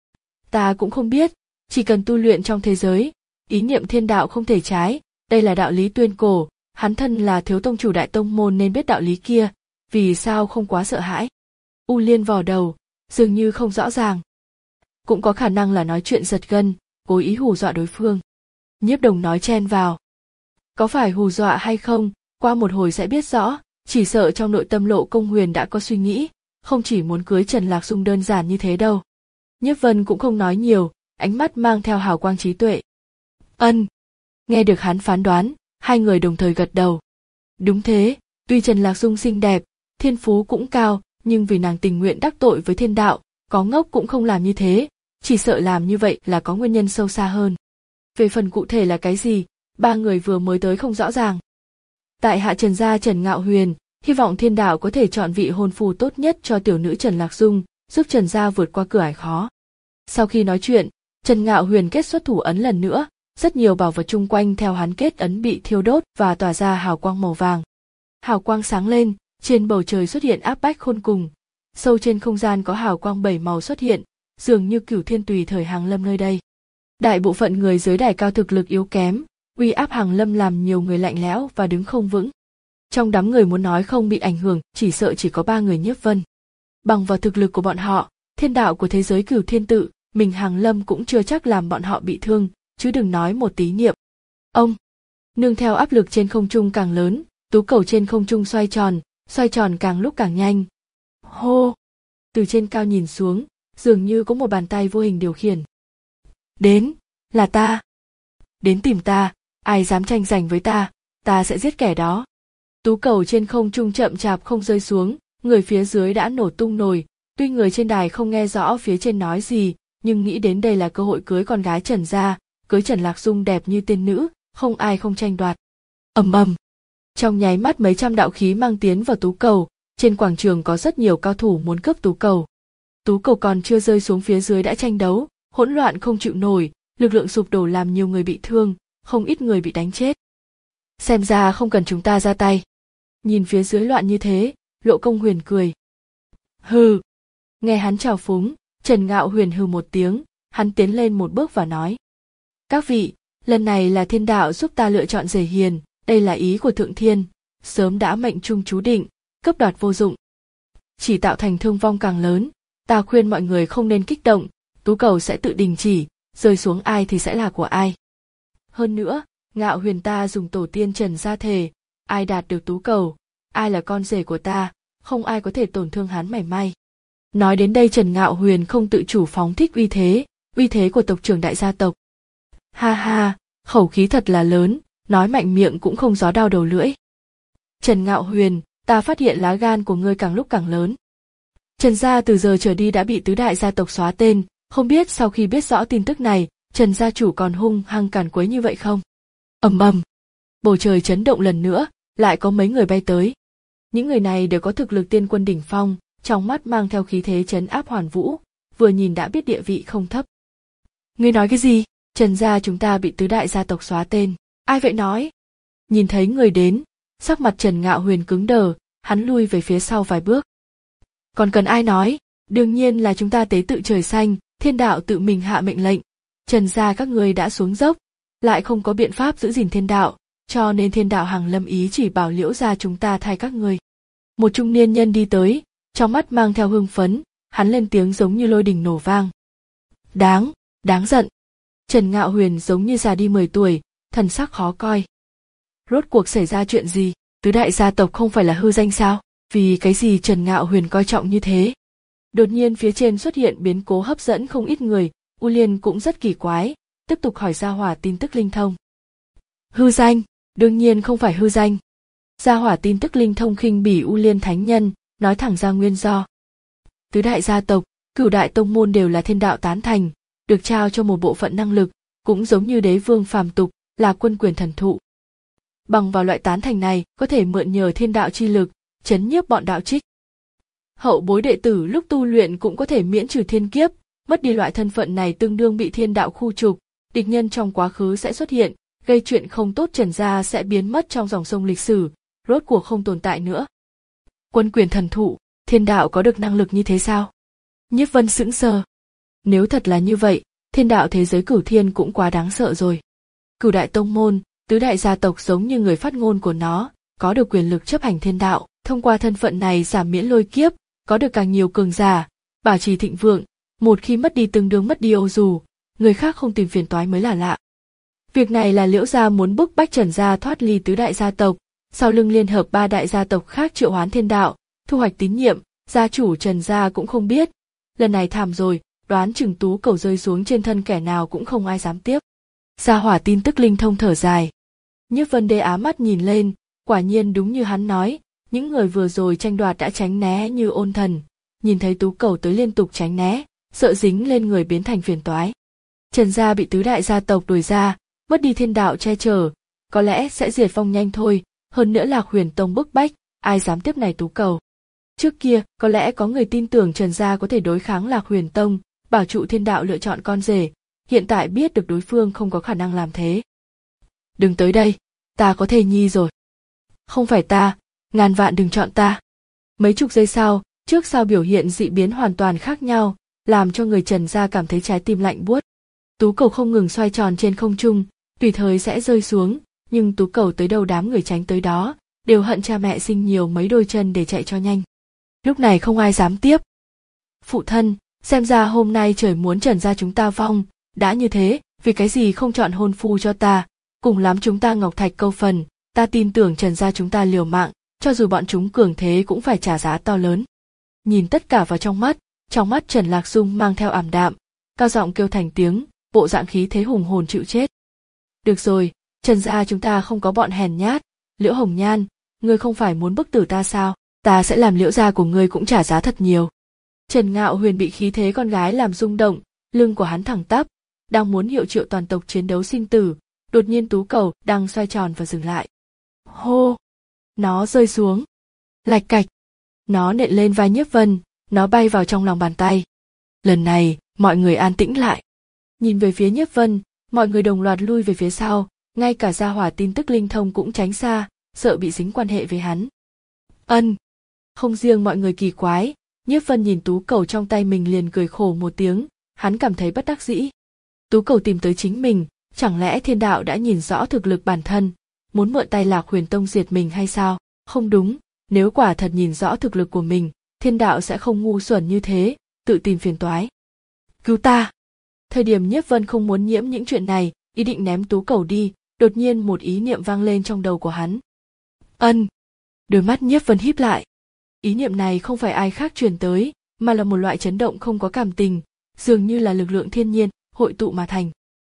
Ta cũng không biết, chỉ cần tu luyện trong thế giới, ý niệm thiên đạo không thể trái, đây là đạo lý tuyên cổ, hắn thân là thiếu tông chủ đại tông môn nên biết đạo lý kia, vì sao không quá sợ hãi. U Liên vò đầu, dường như không rõ ràng. Cũng có khả năng là nói chuyện giật gân, cố ý hù dọa đối phương. Nhiếp Đồng nói chen vào. Có phải hù dọa hay không, qua một hồi sẽ biết rõ, chỉ sợ trong nội tâm Lộ Công Huyền đã có suy nghĩ, không chỉ muốn cưới Trần Lạc Dung đơn giản như thế đâu. Nhiếp Vân cũng không nói nhiều, ánh mắt mang theo hào quang trí tuệ. Ân. Nghe được hắn phán đoán, hai người đồng thời gật đầu. Đúng thế, tuy Trần Lạc Dung xinh đẹp, thiên phú cũng cao, nhưng vì nàng tình nguyện đắc tội với thiên đạo, có ngốc cũng không làm như thế, chỉ sợ làm như vậy là có nguyên nhân sâu xa hơn. Về phần cụ thể là cái gì, ba người vừa mới tới không rõ ràng. Tại hạ Trần gia Trần Ngạo Huyền, hy vọng thiên đạo có thể chọn vị hôn phu tốt nhất cho tiểu nữ Trần Lạc Dung, giúp Trần gia vượt qua cửa ải khó. Sau khi nói chuyện, Trần Ngạo Huyền kết xuất thủ ấn lần nữa, rất nhiều bảo vật chung quanh theo hắn kết ấn bị thiêu đốt và tỏa ra hào quang màu vàng. Hào quang sáng lên, trên bầu trời xuất hiện áp bách khôn cùng. Sâu trên không gian có hào quang bảy màu xuất hiện, dường như cửu thiên tùy thời hàng lâm nơi đây. Đại bộ phận người dưới đài cao thực lực yếu kém, uy áp hàng lâm làm nhiều người lạnh lẽo và đứng không vững. Trong đám người muốn nói không bị ảnh hưởng, chỉ sợ chỉ có ba người Nhiếp Vân. Bằng vào thực lực của bọn họ, thiên đạo của thế giới cửu thiên tự, mình hàng lâm cũng chưa chắc làm bọn họ bị thương, chứ đừng nói một tí niệm. Ông, nương theo áp lực trên không trung càng lớn, tú cầu trên không trung xoay tròn, xoay tròn càng lúc càng nhanh. Hô! Từ trên cao nhìn xuống, dường như có một bàn tay vô hình điều khiển. Đến, là ta. Đến tìm ta, ai dám tranh giành với ta, ta sẽ giết kẻ đó. Tú cầu trên không trung chậm chạp không rơi xuống, người phía dưới đã nổ tung nồi, tuy người trên đài không nghe rõ phía trên nói gì, nhưng nghĩ đến đây là cơ hội cưới con gái Trần gia, cưới Trần Lạc Dung đẹp như tiên nữ, không ai không tranh đoạt. Ầm ầm. Trong nháy mắt mấy trăm đạo khí mang tiến vào tú cầu, trên quảng trường có rất nhiều cao thủ muốn cướp tú cầu. Tú cầu còn chưa rơi xuống phía dưới đã tranh đấu, hỗn loạn không chịu nổi, lực lượng sụp đổ làm nhiều người bị thương, không ít người bị đánh chết. Xem ra không cần chúng ta ra tay. Nhìn phía dưới loạn như thế, Lộ Công Huyền cười. Hừ. Nghe hắn chào phúng, Trần Ngạo Huyền hừ một tiếng, hắn tiến lên một bước và nói. Các vị, lần này là thiên đạo giúp ta lựa chọn rể hiền, đây là ý của Thượng Thiên, sớm đã mệnh trung chú định, cấp đoạt vô dụng. Chỉ tạo thành thương vong càng lớn, ta khuyên mọi người không nên kích động, tú cầu sẽ tự đình chỉ, rơi xuống ai thì sẽ là của ai. Hơn nữa, Ngạo Huyền ta dùng tổ tiên Trần gia thề, ai đạt được tú cầu, ai là con rể của ta, không ai có thể tổn thương hắn mảy may. Nói đến đây Trần Ngạo Huyền không tự chủ phóng thích uy thế, uy thế của tộc trưởng đại gia tộc. Ha ha, khẩu khí thật là lớn, nói mạnh miệng cũng không gió đau đầu lưỡi. Trần Ngạo Huyền, ta phát hiện lá gan của ngươi càng lúc càng lớn. Trần gia từ giờ trở đi đã bị tứ đại gia tộc xóa tên, không biết sau khi biết rõ tin tức này, Trần gia chủ còn hung hăng càn quấy như vậy không? Ầm ầm, bầu trời chấn động lần nữa, lại có mấy người bay tới. Những người này đều có thực lực tiên quân đỉnh phong, trong mắt mang theo khí thế trấn áp hoàn vũ, vừa nhìn đã biết địa vị không thấp. Ngươi nói cái gì? Trần gia chúng ta bị tứ đại gia tộc xóa tên. Ai vậy nói? Nhìn thấy người đến, sắc mặt Trần Ngạo Huyền cứng đờ, hắn lui về phía sau vài bước. Còn cần ai nói? Đương nhiên là chúng ta tế tự trời xanh, thiên đạo tự mình hạ mệnh lệnh. Trần gia các ngươi đã xuống dốc, lại không có biện pháp giữ gìn thiên đạo, cho nên thiên đạo hàng lâm ý chỉ bảo Liễu gia chúng ta thay các ngươi. Một trung niên nhân đi tới, trong mắt mang theo hưng phấn, hắn lên tiếng giống như lôi đình nổ vang. Đáng, đáng giận. Trần Ngạo Huyền giống như già đi mười tuổi, thần sắc khó coi. Rốt cuộc xảy ra chuyện gì? Tứ đại gia tộc không phải là hư danh sao? Vì cái gì Trần Ngạo Huyền coi trọng như thế? Đột nhiên phía trên xuất hiện biến cố hấp dẫn không ít người, U Liên cũng rất kỳ quái, tiếp tục hỏi Gia Hỏa tin tức linh thông. Hư danh, đương nhiên không phải hư danh. Gia Hỏa tin tức linh thông khinh bỉ U Liên thánh nhân, nói thẳng ra nguyên do. Tứ đại gia tộc, cửu đại tông môn đều là thiên đạo tán thành, được trao cho một bộ phận năng lực, cũng giống như đế vương phàm tục, là quân quyền thần thụ. Bằng vào loại tán thành này, có thể mượn nhờ thiên đạo chi lực, chấn nhiếp bọn đạo trích. Hậu bối đệ tử lúc tu luyện cũng có thể miễn trừ thiên kiếp, mất đi loại thân phận này tương đương bị thiên đạo khu trục, địch nhân trong quá khứ sẽ xuất hiện, gây chuyện không tốt Trần gia sẽ biến mất trong dòng sông lịch sử, rốt cuộc không tồn tại nữa. Quân quyền thần thụ, thiên đạo có được năng lực như thế sao? Nhiếp Vân sững sờ. Nếu thật là như vậy, thiên đạo thế giới cửu thiên cũng quá đáng sợ rồi. Cửu đại tông môn, tứ đại gia tộc giống như người phát ngôn của nó, có được quyền lực chấp hành thiên đạo, thông qua thân phận này giảm miễn lôi kiếp, có được càng nhiều cường giả, bảo trì thịnh vượng, một khi mất đi tương đương mất đi ô dù, người khác không tìm phiền toái mới là lạ. Việc này là Liễu gia muốn bức bách Trần gia thoát ly tứ đại gia tộc, sau lưng liên hợp ba đại gia tộc khác triệu hoán thiên đạo, thu hoạch tín nhiệm, gia chủ Trần gia cũng không biết. Lần này thảm rồi, đoán chừng tú cầu rơi xuống trên thân kẻ nào cũng không ai dám tiếp. Gia Hỏa tin tức linh thông thở dài. Nhiếp Vân Đê á mắt nhìn lên, quả nhiên đúng như hắn nói, những người vừa rồi tranh đoạt đã tránh né như ôn thần, nhìn thấy tú cầu tới liên tục tránh né, sợ dính lên người biến thành phiền toái. Trần gia bị tứ đại gia tộc đuổi ra, mất đi thiên đạo che chở, có lẽ sẽ diệt vong nhanh thôi, hơn nữa Lạc Huyền Tông bức bách, ai dám tiếp này tú cầu. Trước kia, có lẽ có người tin tưởng Trần gia có thể đối kháng Lạc Huyền Tông, bảo trụ thiên đạo lựa chọn con rể, hiện tại biết được đối phương không có khả năng làm thế. Đừng tới đây, ta có thê nhi rồi. Không phải ta, ngàn vạn đừng chọn ta. Mấy chục giây sau, trước sau biểu hiện dị biến hoàn toàn khác nhau, làm cho người Trần gia cảm thấy trái tim lạnh buốt. Tú cầu không ngừng xoay tròn trên không trung, tùy thời sẽ rơi xuống, nhưng tú cầu tới đâu đám người tránh tới đó, đều hận cha mẹ sinh nhiều mấy đôi chân để chạy cho nhanh. Lúc này không ai dám tiếp. Phụ thân, xem ra hôm nay trời muốn Trần gia chúng ta vong, đã như thế, vì cái gì không chọn hôn phu cho ta, cùng lắm chúng ta ngọc thạch câu phần, ta tin tưởng Trần gia chúng ta liều mạng, cho dù bọn chúng cường thế cũng phải trả giá to lớn. Nhìn tất cả vào trong mắt, trong mắt Trần Lạc Dung mang theo ảm đạm, cao giọng kêu thành tiếng, bộ dạng khí thế hùng hồn chịu chết. Được rồi, Trần gia chúng ta không có bọn hèn nhát, Liễu Hồng Nhan, ngươi không phải muốn bức tử ta sao, ta sẽ làm Liễu gia của ngươi cũng trả giá thật nhiều. Trần Ngạo Huyền bị khí thế con gái làm rung động, lưng của hắn thẳng tắp, đang muốn hiệu triệu toàn tộc chiến đấu sinh tử, đột nhiên tú cầu đang xoay tròn và dừng lại. Hô! Nó rơi xuống. Lạch cạch! Nó nện lên vai Nhiếp Vân, nó bay vào trong lòng bàn tay. Lần này, mọi người an tĩnh lại. Nhìn về phía Nhiếp Vân, mọi người đồng loạt lui về phía sau, ngay cả Gia Hỏa tin tức linh thông cũng tránh xa, sợ bị dính quan hệ với hắn. Ân! Không riêng mọi người kỳ quái, Nhiếp Vân nhìn tú cầu trong tay mình liền cười khổ một tiếng, hắn cảm thấy bất đắc dĩ. Tú cầu tìm tới chính mình, chẳng lẽ thiên đạo đã nhìn rõ thực lực bản thân, muốn mượn tay Lạc Huyền Tông diệt mình hay sao? Không đúng, nếu quả thật nhìn rõ thực lực của mình, thiên đạo sẽ không ngu xuẩn như thế, tự tìm phiền toái. Cứu ta! Thời điểm Nhiếp Vân không muốn nhiễm những chuyện này, ý định ném tú cầu đi, đột nhiên một ý niệm vang lên trong đầu của hắn. Ân! Đôi mắt Nhiếp Vân híp lại. Ý niệm này không phải ai khác truyền tới, mà là một loại chấn động không có cảm tình, dường như là lực lượng thiên nhiên, hội tụ mà thành.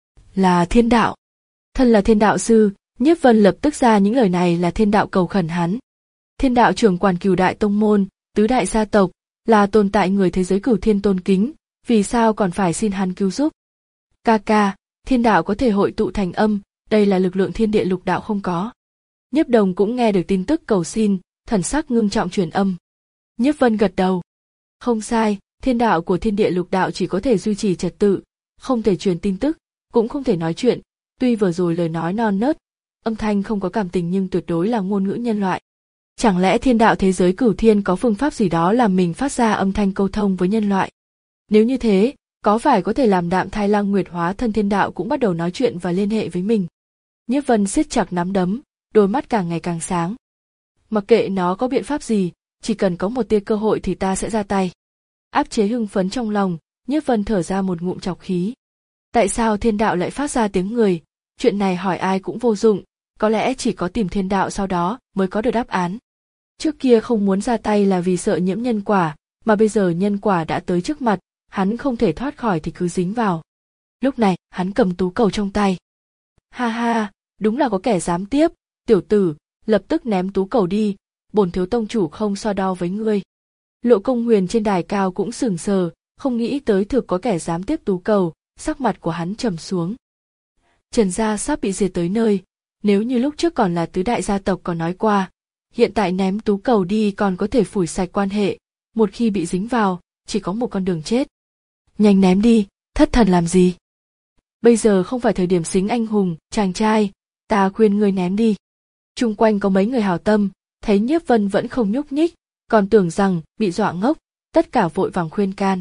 Là thiên đạo. Thân là thiên đạo sư, Nhiếp Vân lập tức ra những lời này là thiên đạo cầu khẩn hắn. Thiên đạo trưởng quản cửu đại tông môn, tứ đại gia tộc, là tồn tại người thế giới cửu thiên tôn kính, vì sao còn phải xin hắn cứu giúp? Ca ca, thiên đạo có thể hội tụ thành âm, đây là lực lượng thiên địa lục đạo không có. Nhiếp Đồng cũng nghe được tin tức cầu xin, thần sắc ngưng trọng truyền âm. Nhiếp Vân gật đầu. Không sai, thiên đạo của thiên địa lục đạo chỉ có thể duy trì trật tự, không thể truyền tin tức, cũng không thể nói chuyện, tuy vừa rồi lời nói non nớt, âm thanh không có cảm tình nhưng tuyệt đối là ngôn ngữ nhân loại. Chẳng lẽ thiên đạo thế giới cửu thiên có phương pháp gì đó làm mình phát ra âm thanh câu thông với nhân loại? Nếu như thế, có phải có thể làm Đạm Thai Lang Nguyệt hóa thân thiên đạo cũng bắt đầu nói chuyện và liên hệ với mình? Nhiếp Vân siết chặt nắm đấm, đôi mắt càng ngày càng sáng. Mặc kệ nó có biện pháp gì, chỉ cần có một tia cơ hội thì ta sẽ ra tay. Áp chế hưng phấn trong lòng, Nhiếp Vân thở ra một ngụm trọc khí. Tại sao thiên đạo lại phát ra tiếng người? Chuyện này hỏi ai cũng vô dụng, có lẽ chỉ có tìm thiên đạo sau đó mới có được đáp án. Trước kia không muốn ra tay là vì sợ nhiễm nhân quả, mà bây giờ nhân quả đã tới trước mặt, hắn không thể thoát khỏi thì cứ dính vào. Lúc này, hắn cầm tú cầu trong tay. Ha ha, đúng là có kẻ dám tiếp, tiểu tử, lập tức ném tú cầu đi, bổn thiếu tông chủ không so đo với ngươi. Lộ Công Huyền trên đài cao cũng sững sờ, không nghĩ tới thực có kẻ dám tiếp tú cầu, sắc mặt của hắn trầm xuống. Trần gia sắp bị diệt tới nơi, nếu như lúc trước còn là tứ đại gia tộc còn nói qua, hiện tại ném tú cầu đi còn có thể phủi sạch quan hệ, một khi bị dính vào, chỉ có một con đường chết. Nhanh ném đi, thất thần làm gì? Bây giờ không phải thời điểm xính anh hùng, chàng trai, ta khuyên ngươi ném đi. Chung quanh có mấy người hảo tâm, thấy Nhiếp Vân vẫn không nhúc nhích, còn tưởng rằng bị dọa ngốc, tất cả vội vàng khuyên can.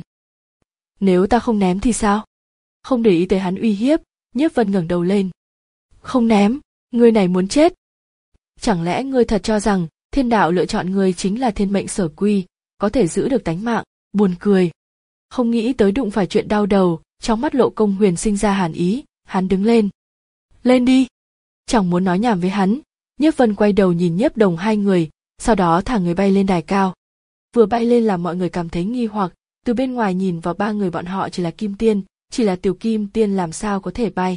Nếu ta không ném thì sao? Không để ý tới hắn uy hiếp, Nhiếp Vân ngẩng đầu lên. Không ném, ngươi này muốn chết. Chẳng lẽ ngươi thật cho rằng thiên đạo lựa chọn ngươi chính là thiên mệnh sở quy, có thể giữ được tánh mạng? Buồn cười. Không nghĩ tới đụng phải chuyện đau đầu, trong mắt Lộ Công Huyền sinh ra hàn ý, hắn đứng lên. Lên đi. Chẳng muốn nói nhảm với hắn, Nhiếp Vân quay đầu nhìn Nhiếp Đồng hai người, sau đó thả người bay lên đài cao. Vừa bay lên làm mọi người cảm thấy nghi hoặc, từ bên ngoài nhìn vào ba người bọn họ chỉ là kim tiên, chỉ là tiểu kim tiên làm sao có thể bay.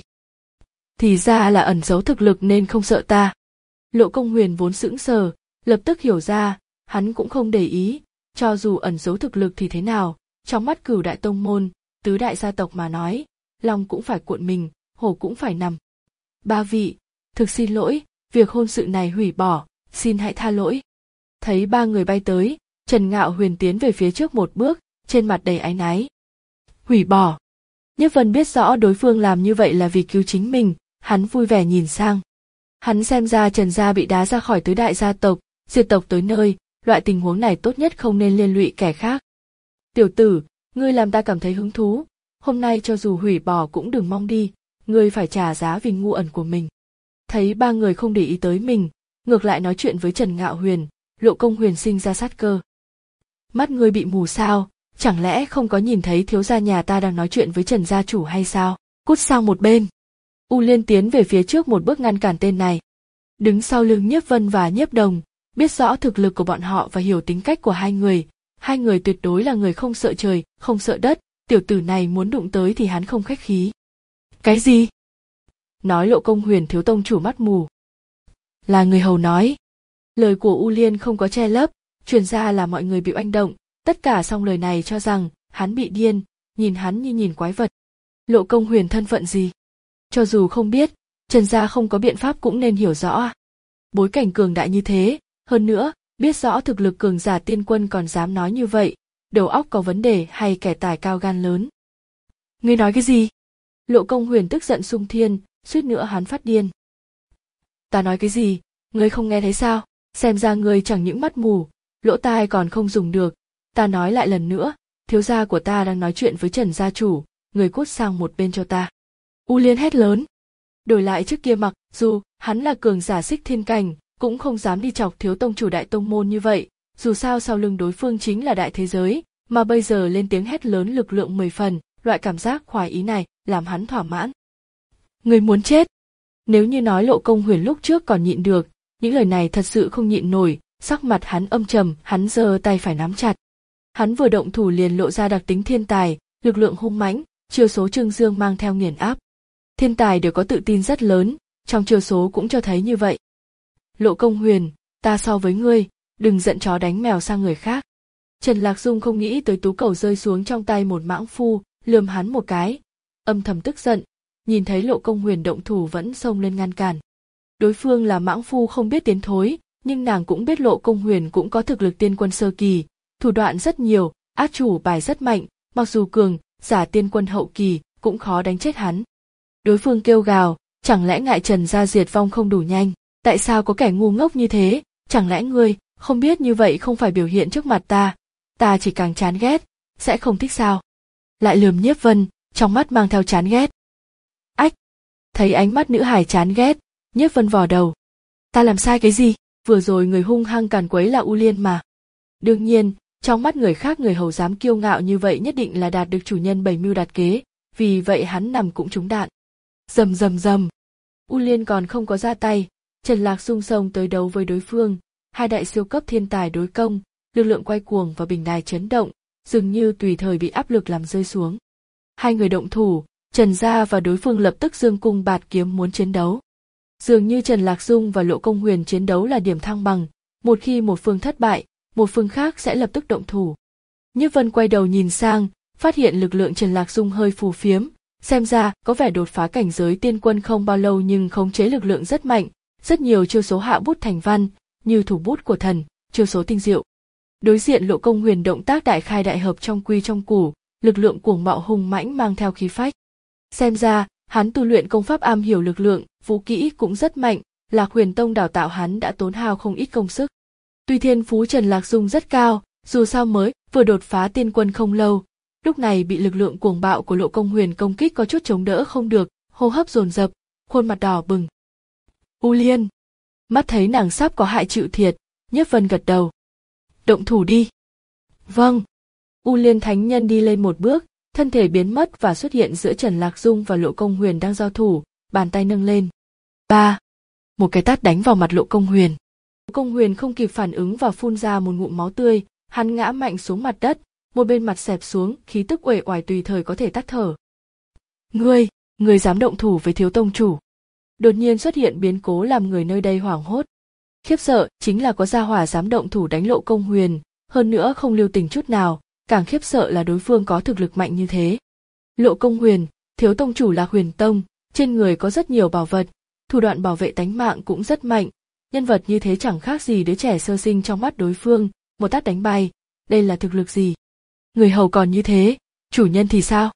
Thì ra là ẩn giấu thực lực nên không sợ ta. Lộ Công Huyền vốn sững sờ, lập tức hiểu ra, hắn cũng không để ý, cho dù ẩn giấu thực lực thì thế nào, trong mắt Cửu đại tông môn, tứ đại gia tộc mà nói, long cũng phải cuộn mình, hổ cũng phải nằm. Ba vị, thực xin lỗi, việc hôn sự này hủy bỏ, xin hãy tha lỗi. Thấy ba người bay tới, Trần Ngạo Huyền tiến về phía trước một bước, trên mặt đầy áy náy. Hủy bỏ. Nhiếp Vân biết rõ đối phương làm như vậy là vì cứu chính mình, hắn vui vẻ nhìn sang. Hắn xem ra Trần gia bị đá ra khỏi tứ đại gia tộc, diệt tộc tới nơi, loại tình huống này tốt nhất không nên liên lụy kẻ khác. Tiểu tử, ngươi làm ta cảm thấy hứng thú, hôm nay cho dù hủy bỏ cũng đừng mong đi, ngươi phải trả giá vì ngu ẩn của mình. Thấy ba người không để ý tới mình, ngược lại nói chuyện với Trần Ngạo Huyền, Lộ Công Huyền sinh ra sát cơ. Mắt ngươi bị mù sao, chẳng lẽ không có nhìn thấy thiếu gia nhà ta đang nói chuyện với Trần gia chủ hay sao? Cút sang một bên. U Liên tiến về phía trước một bước ngăn cản tên này. Đứng sau lưng Nhiếp Vân và Nhiếp Đồng, biết rõ thực lực của bọn họ và hiểu tính cách của hai người, hai người tuyệt đối là người không sợ trời, không sợ đất, tiểu tử này muốn đụng tới thì hắn không khách khí. Cái gì? Nói Lộ Công Huyền thiếu tông chủ mắt mù. Là người hầu nói. Lời của U Liên không có che lấp, truyền ra là mọi người bị oanh động, tất cả xong lời này cho rằng hắn bị điên, nhìn hắn như nhìn quái vật. Lộ Công Huyền thân phận gì? Cho dù không biết, Trần gia không có biện pháp cũng nên hiểu rõ. Bối cảnh cường đại như thế, hơn nữa, biết rõ thực lực cường giả tiên quân còn dám nói như vậy, đầu óc có vấn đề hay kẻ tài cao gan lớn. Ngươi nói cái gì? Lộ Công Huyền tức giận sung thiên, suýt nữa hắn phát điên. Ta nói cái gì, ngươi không nghe thấy sao? Xem ra ngươi chẳng những mắt mù, lỗ tai còn không dùng được. Ta nói lại lần nữa, thiếu gia của ta đang nói chuyện với Trần gia chủ, người cút sang một bên cho ta. U Liên hét lớn. Đổi lại trước kia mặc dù hắn là cường giả xích thiên cảnh, cũng không dám đi chọc thiếu tông chủ đại tông môn như vậy, dù sao sau lưng đối phương chính là đại thế giới, mà bây giờ lên tiếng hét lớn lực lượng mười phần, loại cảm giác khoái ý này làm hắn thỏa mãn. Người muốn chết. Nếu như nói Lộ Công Huyền lúc trước còn nhịn được, những lời này thật sự không nhịn nổi, sắc mặt hắn âm trầm, hắn giơ tay phải nắm chặt. Hắn vừa động thủ liền lộ ra đặc tính thiên tài, lực lượng hung mãnh, chiêu số trương dương mang theo nghiền áp. Thiên tài đều có tự tin rất lớn, trong chiêu số cũng cho thấy như vậy. Lộ Công Huyền, ta so với ngươi, đừng giận chó đánh mèo sang người khác. Trần Lạc Dung không nghĩ tới tú cầu rơi xuống trong tay một mãng phu, lườm hắn một cái, âm thầm tức giận, nhìn thấy Lộ Công Huyền động thủ vẫn xông lên ngăn cản. Đối phương là mãng phu không biết tiến thối, nhưng nàng cũng biết Lộ Công Huyền cũng có thực lực tiên quân sơ kỳ, thủ đoạn rất nhiều, át chủ bài rất mạnh, mặc dù cường, giả tiên quân hậu kỳ cũng khó đánh chết hắn. Đối phương kêu gào, chẳng lẽ ngại Trần gia diệt vong không đủ nhanh, tại sao có kẻ ngu ngốc như thế, chẳng lẽ ngươi không biết như vậy không phải biểu hiện trước mặt ta, ta chỉ càng chán ghét, sẽ không thích sao? Lại lườm Nhiếp Vân, trong mắt mang theo chán ghét. Ách, thấy ánh mắt nữ hài chán ghét, Nhiếp Vân vò đầu. Ta làm sai cái gì? Vừa rồi người hung hăng càn quấy là U Liên mà. Đương nhiên, trong mắt người khác người hầu dám kiêu ngạo như vậy nhất định là đạt được chủ nhân bày mưu đặt kế, vì vậy hắn nằm cũng trúng đạn. Rầm rầm rầm. U Liên còn không có ra tay, Trần Lạc Dung xông tới đấu với đối phương, hai đại siêu cấp thiên tài đối công, lực lượng quay cuồng và bình đài chấn động, dường như tùy thời bị áp lực làm rơi xuống. Hai người động thủ, Trần gia và đối phương lập tức giương cung bạt kiếm muốn chiến đấu. Dường như Trần Lạc Dung và Lộ Công Huyền chiến đấu là điểm thăng bằng, một khi một phương thất bại, một phương khác sẽ lập tức động thủ. Nhiếp Vân quay đầu nhìn sang, phát hiện lực lượng Trần Lạc Dung hơi phù phiếm, xem ra có vẻ đột phá cảnh giới tiên quân không bao lâu nhưng khống chế lực lượng rất mạnh, rất nhiều chiêu số hạ bút thành văn, như thủ bút của thần, chiêu số tinh diệu. Đối diện Lộ Công Huyền động tác đại khai đại hợp trong quy trong củ, lực lượng cuồng bạo hùng mãnh mang theo khí phách. Xem ra, hắn tu luyện công pháp am hiểu lực lượng, vũ kỹ cũng rất mạnh, Lạc Huyền Tông đào tạo hắn đã tốn hao không ít công sức. Tuy thiên phú Trần Lạc Dung rất cao, dù sao mới vừa đột phá tiên quân không lâu, lúc này bị lực lượng cuồng bạo của Lộ Công Huyền công kích có chút chống đỡ không được, hô hấp dồn dập, khuôn mặt đỏ bừng. U Liên, mắt thấy nàng sắp có hại chịu thiệt, Nhiếp Vân gật đầu. Động thủ đi. Vâng. U Liên thánh nhân đi lên một bước, thân thể biến mất và xuất hiện giữa Trần Lạc Dung và Lộ Công Huyền đang giao thủ, bàn tay nâng lên. Ba. Một cái tát đánh vào mặt Lộ Công Huyền. Lộ Công Huyền không kịp phản ứng và phun ra một ngụm máu tươi, hắn ngã mạnh xuống mặt đất, một bên mặt xẹp xuống, khí tức uể oải tùy thời có thể tắt thở. Ngươi, ngươi dám động thủ với thiếu tông chủ? Đột nhiên xuất hiện biến cố làm người nơi đây hoảng hốt. Khiếp sợ chính là có gia hỏa dám động thủ đánh Lộ Công Huyền, hơn nữa không lưu tình chút nào, càng khiếp sợ là đối phương có thực lực mạnh như thế. Lộ Công Huyền, thiếu tông chủ Lạc Huyền Tông, trên người có rất nhiều bảo vật, thủ đoạn bảo vệ tánh mạng cũng rất mạnh, nhân vật như thế chẳng khác gì đứa trẻ sơ sinh trong mắt đối phương, một tát đánh bay, đây là thực lực gì? Người hầu còn như thế, chủ nhân thì sao?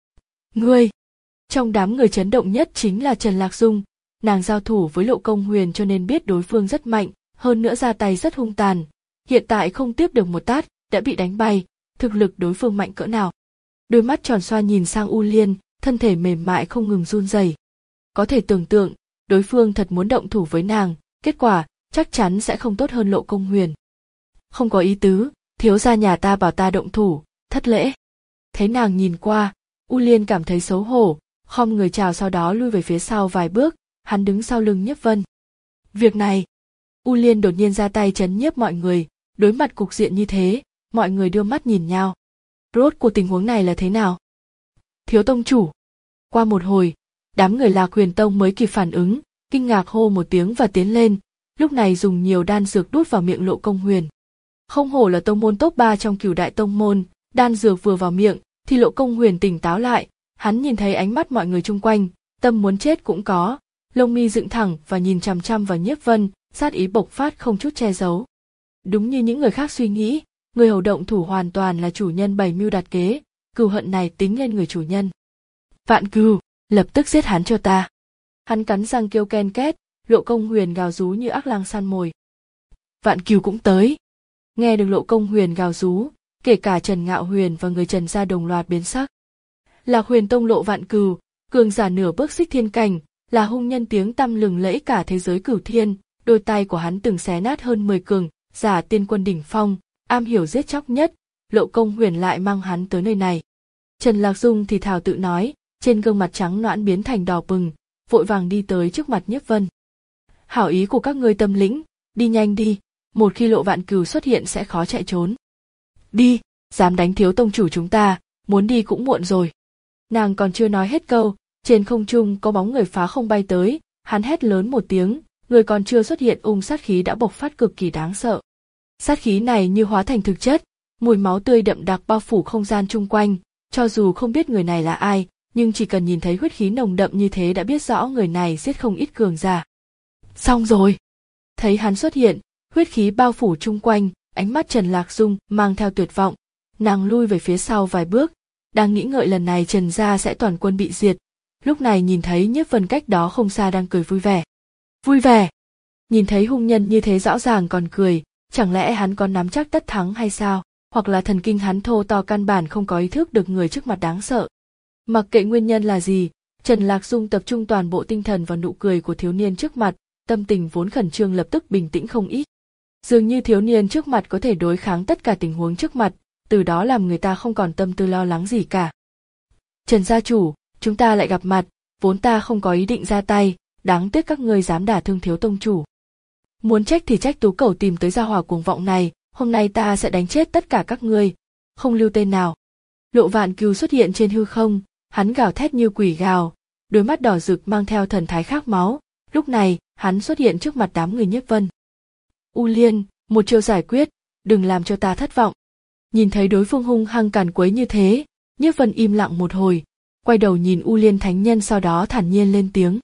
Ngươi! Trong đám người chấn động nhất chính là Trần Lạc Dung, nàng giao thủ với Lộ Công Huyền cho nên biết đối phương rất mạnh, hơn nữa ra tay rất hung tàn, hiện tại không tiếp được một tát, đã bị đánh bay, thực lực đối phương mạnh cỡ nào. Đôi mắt tròn xoa nhìn sang U Liên, thân thể mềm mại không ngừng run rẩy. Có thể tưởng tượng, đối phương thật muốn động thủ với nàng, kết quả chắc chắn sẽ không tốt hơn Lộ Công Huyền. Không có ý tứ, thiếu gia nhà ta bảo ta động thủ, thất lễ. Thấy nàng nhìn qua, U Liên cảm thấy xấu hổ, khom người chào sau đó lui về phía sau vài bước, hắn đứng sau lưng Nhiếp Vân. Việc này, U Liên đột nhiên ra tay chấn nhiếp mọi người, đối mặt cục diện như thế, mọi người đưa mắt nhìn nhau. Rốt cuộc tình huống này là thế nào? Thiếu tông chủ. Qua một hồi, đám người Lạc Huyền Tông mới kịp phản ứng, kinh ngạc hô một tiếng và tiến lên, lúc này dùng nhiều đan dược đút vào miệng Lộ Công Huyền. Không hổ là tông môn top ba trong Cửu Đại Tông môn, đan dược vừa vào miệng thì Lộ Công Huyền tỉnh táo lại, hắn nhìn thấy ánh mắt mọi người chung quanh, tâm muốn chết cũng có, lông mi dựng thẳng và nhìn chằm chằm vào Nhiếp Vân, sát ý bộc phát không chút che giấu. Đúng như những người khác suy nghĩ, người hầu động thủ hoàn toàn là chủ nhân bày mưu đặt kế, cừu hận này tính lên người chủ nhân. Vạn Cừu, lập tức giết hắn cho ta. Hắn cắn răng kêu ken két, Lộ Công Huyền gào rú như ác lang săn mồi. Vạn Cừu cũng tới. Nghe được Lộ Công Huyền gào rú, kể cả Trần Ngạo Huyền và người Trần gia đồng loạt biến sắc. Lạc Huyền Tông Lộ Vạn Cừu, cường giả nửa bước xích thiên cảnh, là hung nhân tiếng tăm lừng lẫy cả thế giới cửu thiên, đôi tay của hắn từng xé nát hơn mười cường giả tiên quân đỉnh phong, am hiểu giết chóc nhất, Lộ Công Huyền lại mang hắn tới nơi này. Trần Lạc Dung thì thào tự nói, trên gương mặt trắng nõn biến thành đỏ bừng, vội vàng đi tới trước mặt Nhiếp Vân. Hảo ý của các ngươi tâm lĩnh, đi nhanh đi, một khi Lộ Vạn Cừu xuất hiện sẽ khó chạy trốn. Đi, dám đánh thiếu tông chủ chúng ta, muốn đi cũng muộn rồi. Nàng còn chưa nói hết câu, trên không trung có bóng người phá không bay tới, hắn hét lớn một tiếng, người còn chưa xuất hiện ung sát khí đã bộc phát cực kỳ đáng sợ. Sát khí này như hóa thành thực chất, mùi máu tươi đậm đặc bao phủ không gian chung quanh, cho dù không biết người này là ai, nhưng chỉ cần nhìn thấy huyết khí nồng đậm như thế đã biết rõ người này giết không ít cường giả. Xong rồi. Thấy hắn xuất hiện, huyết khí bao phủ chung quanh, ánh mắt Trần Lạc Dung mang theo tuyệt vọng, nàng lui về phía sau vài bước, đang nghĩ ngợi lần này Trần gia sẽ toàn quân bị diệt. Lúc này nhìn thấy Nhiếp Vân cách đó không xa đang cười vui vẻ. Vui vẻ? Nhìn thấy hung nhân như thế rõ ràng còn cười, chẳng lẽ hắn có nắm chắc tất thắng hay sao? Hoặc là thần kinh hắn thô to căn bản không có ý thức được người trước mặt đáng sợ. Mặc kệ nguyên nhân là gì, Trần Lạc Dung tập trung toàn bộ tinh thần vào nụ cười của thiếu niên trước mặt, tâm tình vốn khẩn trương lập tức bình tĩnh không ít. Dường như thiếu niên trước mặt có thể đối kháng tất cả tình huống trước mặt, từ đó làm người ta không còn tâm tư lo lắng gì cả. Trần gia chủ, chúng ta lại gặp mặt, vốn ta không có ý định ra tay, đáng tiếc các ngươi dám đả thương thiếu tông chủ. Muốn trách thì trách Tú Cẩu tìm tới gia hỏa cuồng vọng này, hôm nay ta sẽ đánh chết tất cả các ngươi, không lưu tên nào. Lộ Vạn Cừu xuất hiện trên hư không, hắn gào thét như quỷ gào, đôi mắt đỏ rực mang theo thần thái khát máu, lúc này, hắn xuất hiện trước mặt đám người Nhiếp Vân. U Liên, một chiêu giải quyết, đừng làm cho ta thất vọng. Nhìn thấy đối phương hung hăng càn quấy như thế, Nhiếp Vân im lặng một hồi, quay đầu nhìn U Liên thánh nhân sau đó thản nhiên lên tiếng.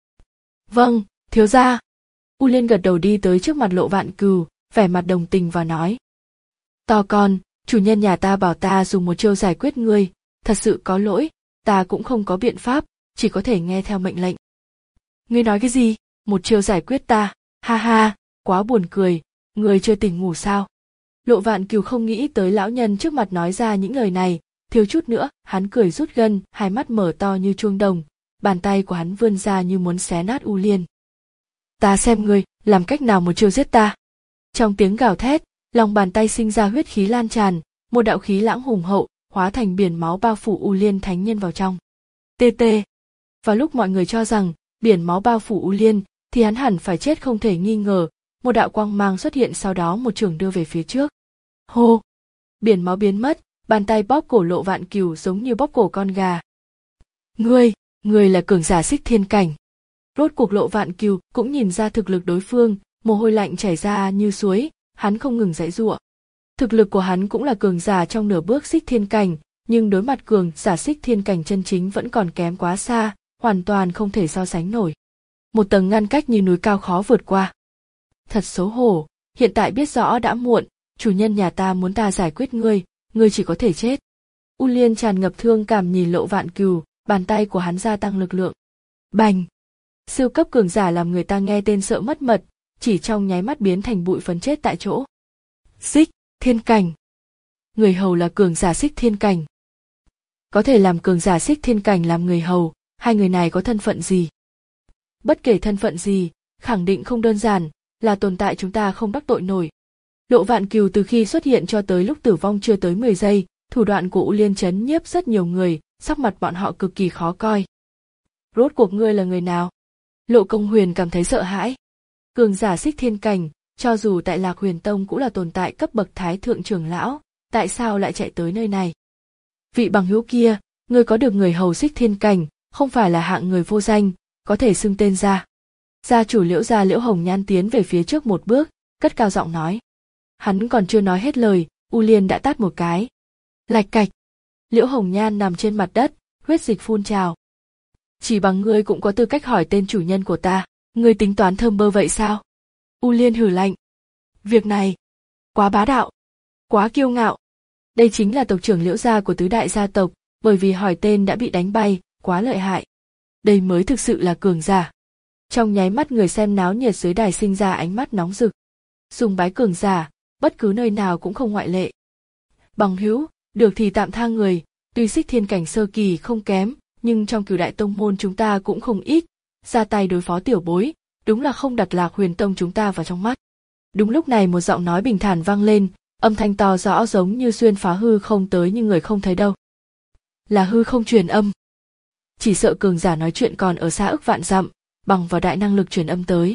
Vâng, thiếu gia. U Liên gật đầu đi tới trước mặt Lộ Vạn Cừu, vẻ mặt đồng tình và nói. To con, chủ nhân nhà ta bảo ta dùng một chiêu giải quyết ngươi, thật sự có lỗi, ta cũng không có biện pháp, chỉ có thể nghe theo mệnh lệnh. Ngươi nói cái gì? Một chiêu giải quyết ta? Ha ha, quá buồn cười, ngươi chưa tỉnh ngủ sao? Lộ Vạn Cừu không nghĩ tới lão nhân trước mặt nói ra những lời này, thiếu chút nữa, hắn cười rút gân, hai mắt mở to như chuông đồng, bàn tay của hắn vươn ra như muốn xé nát U Liên. Ta xem ngươi, làm cách nào một chiêu giết ta? Trong tiếng gào thét, lòng bàn tay sinh ra huyết khí lan tràn, một đạo khí lãng hùng hậu, hóa thành biển máu bao phủ U Liên thánh nhân vào trong. Tê tê. Vào lúc mọi người cho rằng biển máu bao phủ U Liên, thì hắn hẳn phải chết không thể nghi ngờ, một đạo quang mang xuất hiện sau đó một chưởng đưa về phía trước. Hô! Biển máu biến mất, bàn tay bóp cổ Lộ Vạn Cừu giống như bóp cổ con gà. Ngươi, ngươi là cường giả Xích Thiên cảnh. Rốt cuộc Lộ Vạn Cừu cũng nhìn ra thực lực đối phương, mồ hôi lạnh chảy ra như suối, hắn không ngừng giãy giụa. Thực lực của hắn cũng là cường giả trong nửa bước Xích Thiên cảnh, nhưng đối mặt cường giả Xích Thiên cảnh chân chính vẫn còn kém quá xa, hoàn toàn không thể so sánh nổi. Một tầng ngăn cách như núi cao khó vượt qua. Thật xấu hổ, hiện tại biết rõ đã muộn, chủ nhân nhà ta muốn ta giải quyết ngươi, ngươi chỉ có thể chết. U Liên tràn ngập thương cảm nhìn Lộ Vạn Cừu, bàn tay của hắn gia tăng lực lượng. Bành! Siêu cấp cường giả làm người ta nghe tên sợ mất mật, chỉ trong nháy mắt biến thành bụi phấn chết tại chỗ. Xích Thiên cảnh. Người hầu là cường giả Xích Thiên cảnh. Có thể làm cường giả Xích Thiên cảnh làm người hầu, hai người này có thân phận gì? Bất kể thân phận gì, khẳng định không đơn giản, là tồn tại chúng ta không đắc tội nổi. Lộ Vạn Cừu từ khi xuất hiện cho tới lúc tử vong chưa tới mười giây, thủ đoạn của U Liên chấn nhiếp rất nhiều người, sắc mặt bọn họ cực kỳ khó coi. Rốt cuộc ngươi là người nào? Lộ Công Huyền cảm thấy sợ hãi. Cường giả Xích Thiên cảnh, cho dù tại Lạc Huyền Tông cũng là tồn tại cấp bậc thái thượng trưởng lão, tại sao lại chạy tới nơi này? Vị bằng hữu kia, ngươi có được người hầu Xích Thiên cảnh, không phải là hạng người vô danh, có thể xưng tên ra. Gia chủ Liễu gia Liễu Hồng Nhan tiến về phía trước một bước, cất cao giọng nói. Hắn còn chưa nói hết lời, U Liên đã tát một cái. Lạch cạch. Liễu Hồng Nhan nằm trên mặt đất, huyết dịch phun trào. Chỉ bằng ngươi cũng có tư cách hỏi tên chủ nhân của ta, ngươi tính toán thơm bơ vậy sao? U Liên hử lạnh. Việc này, quá bá đạo, quá kiêu ngạo. Đây chính là tộc trưởng Liễu gia của tứ đại gia tộc, bởi vì hỏi tên đã bị đánh bay, quá lợi hại. Đây mới thực sự là cường giả. Trong nháy mắt người xem náo nhiệt dưới đài sinh ra ánh mắt nóng rực. Sùng bái cường giả, bất cứ nơi nào cũng không ngoại lệ. Bằng hữu, được thì tạm tha người, tuy Xích Thiên cảnh sơ kỳ không kém, nhưng trong Cửu đại tông môn chúng ta cũng không ít, ra tay đối phó tiểu bối, đúng là không đặt Lạc Huyền Tông chúng ta vào trong mắt. Đúng lúc này một giọng nói bình thản vang lên, âm thanh to rõ giống như xuyên phá hư không tới nhưng người không thấy đâu. Là hư không truyền âm. Chỉ sợ cường giả nói chuyện còn ở xa ức vạn dặm, bằng vào đại năng lực truyền âm tới.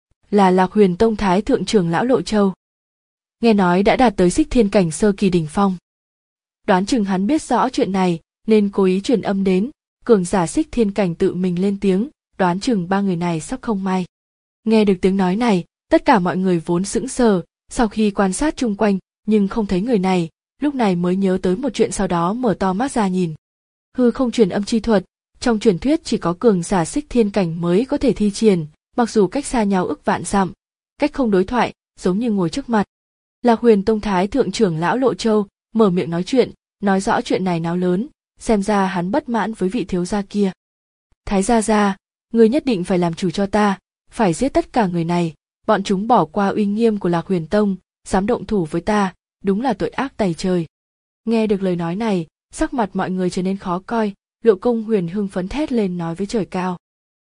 Là Lạc Huyền Tông thái thượng trưởng lão Lộ Châu. Nghe nói đã đạt tới Xích Thiên cảnh sơ kỳ đỉnh phong. Đoán chừng hắn biết rõ chuyện này, nên cố ý truyền âm đến, cường giả Xích Thiên cảnh tự mình lên tiếng, đoán chừng ba người này sắp không may. Nghe được tiếng nói này, tất cả mọi người vốn sững sờ, sau khi quan sát chung quanh, nhưng không thấy người này, lúc này mới nhớ tới một chuyện sau đó mở to mắt ra nhìn. Hư không truyền âm chi thuật, trong truyền thuyết chỉ có cường giả xích thiên cảnh mới có thể thi triển, mặc dù cách xa nhau ức vạn dặm, cách không đối thoại, giống như ngồi trước mặt. Lạc Huyền Tông Thái thượng trưởng lão Lộ Châu mở miệng nói chuyện, nói rõ chuyện này náo lớn, xem ra hắn bất mãn với vị thiếu gia kia. Thái gia gia, ngươi nhất định phải làm chủ cho ta, phải giết tất cả người này, bọn chúng bỏ qua uy nghiêm của Lạc Huyền Tông, dám động thủ với ta, đúng là tội ác tày trời. Nghe được lời nói này, sắc mặt mọi người trở nên khó coi, Lộ Công Huyền hưng phấn thét lên nói với trời cao.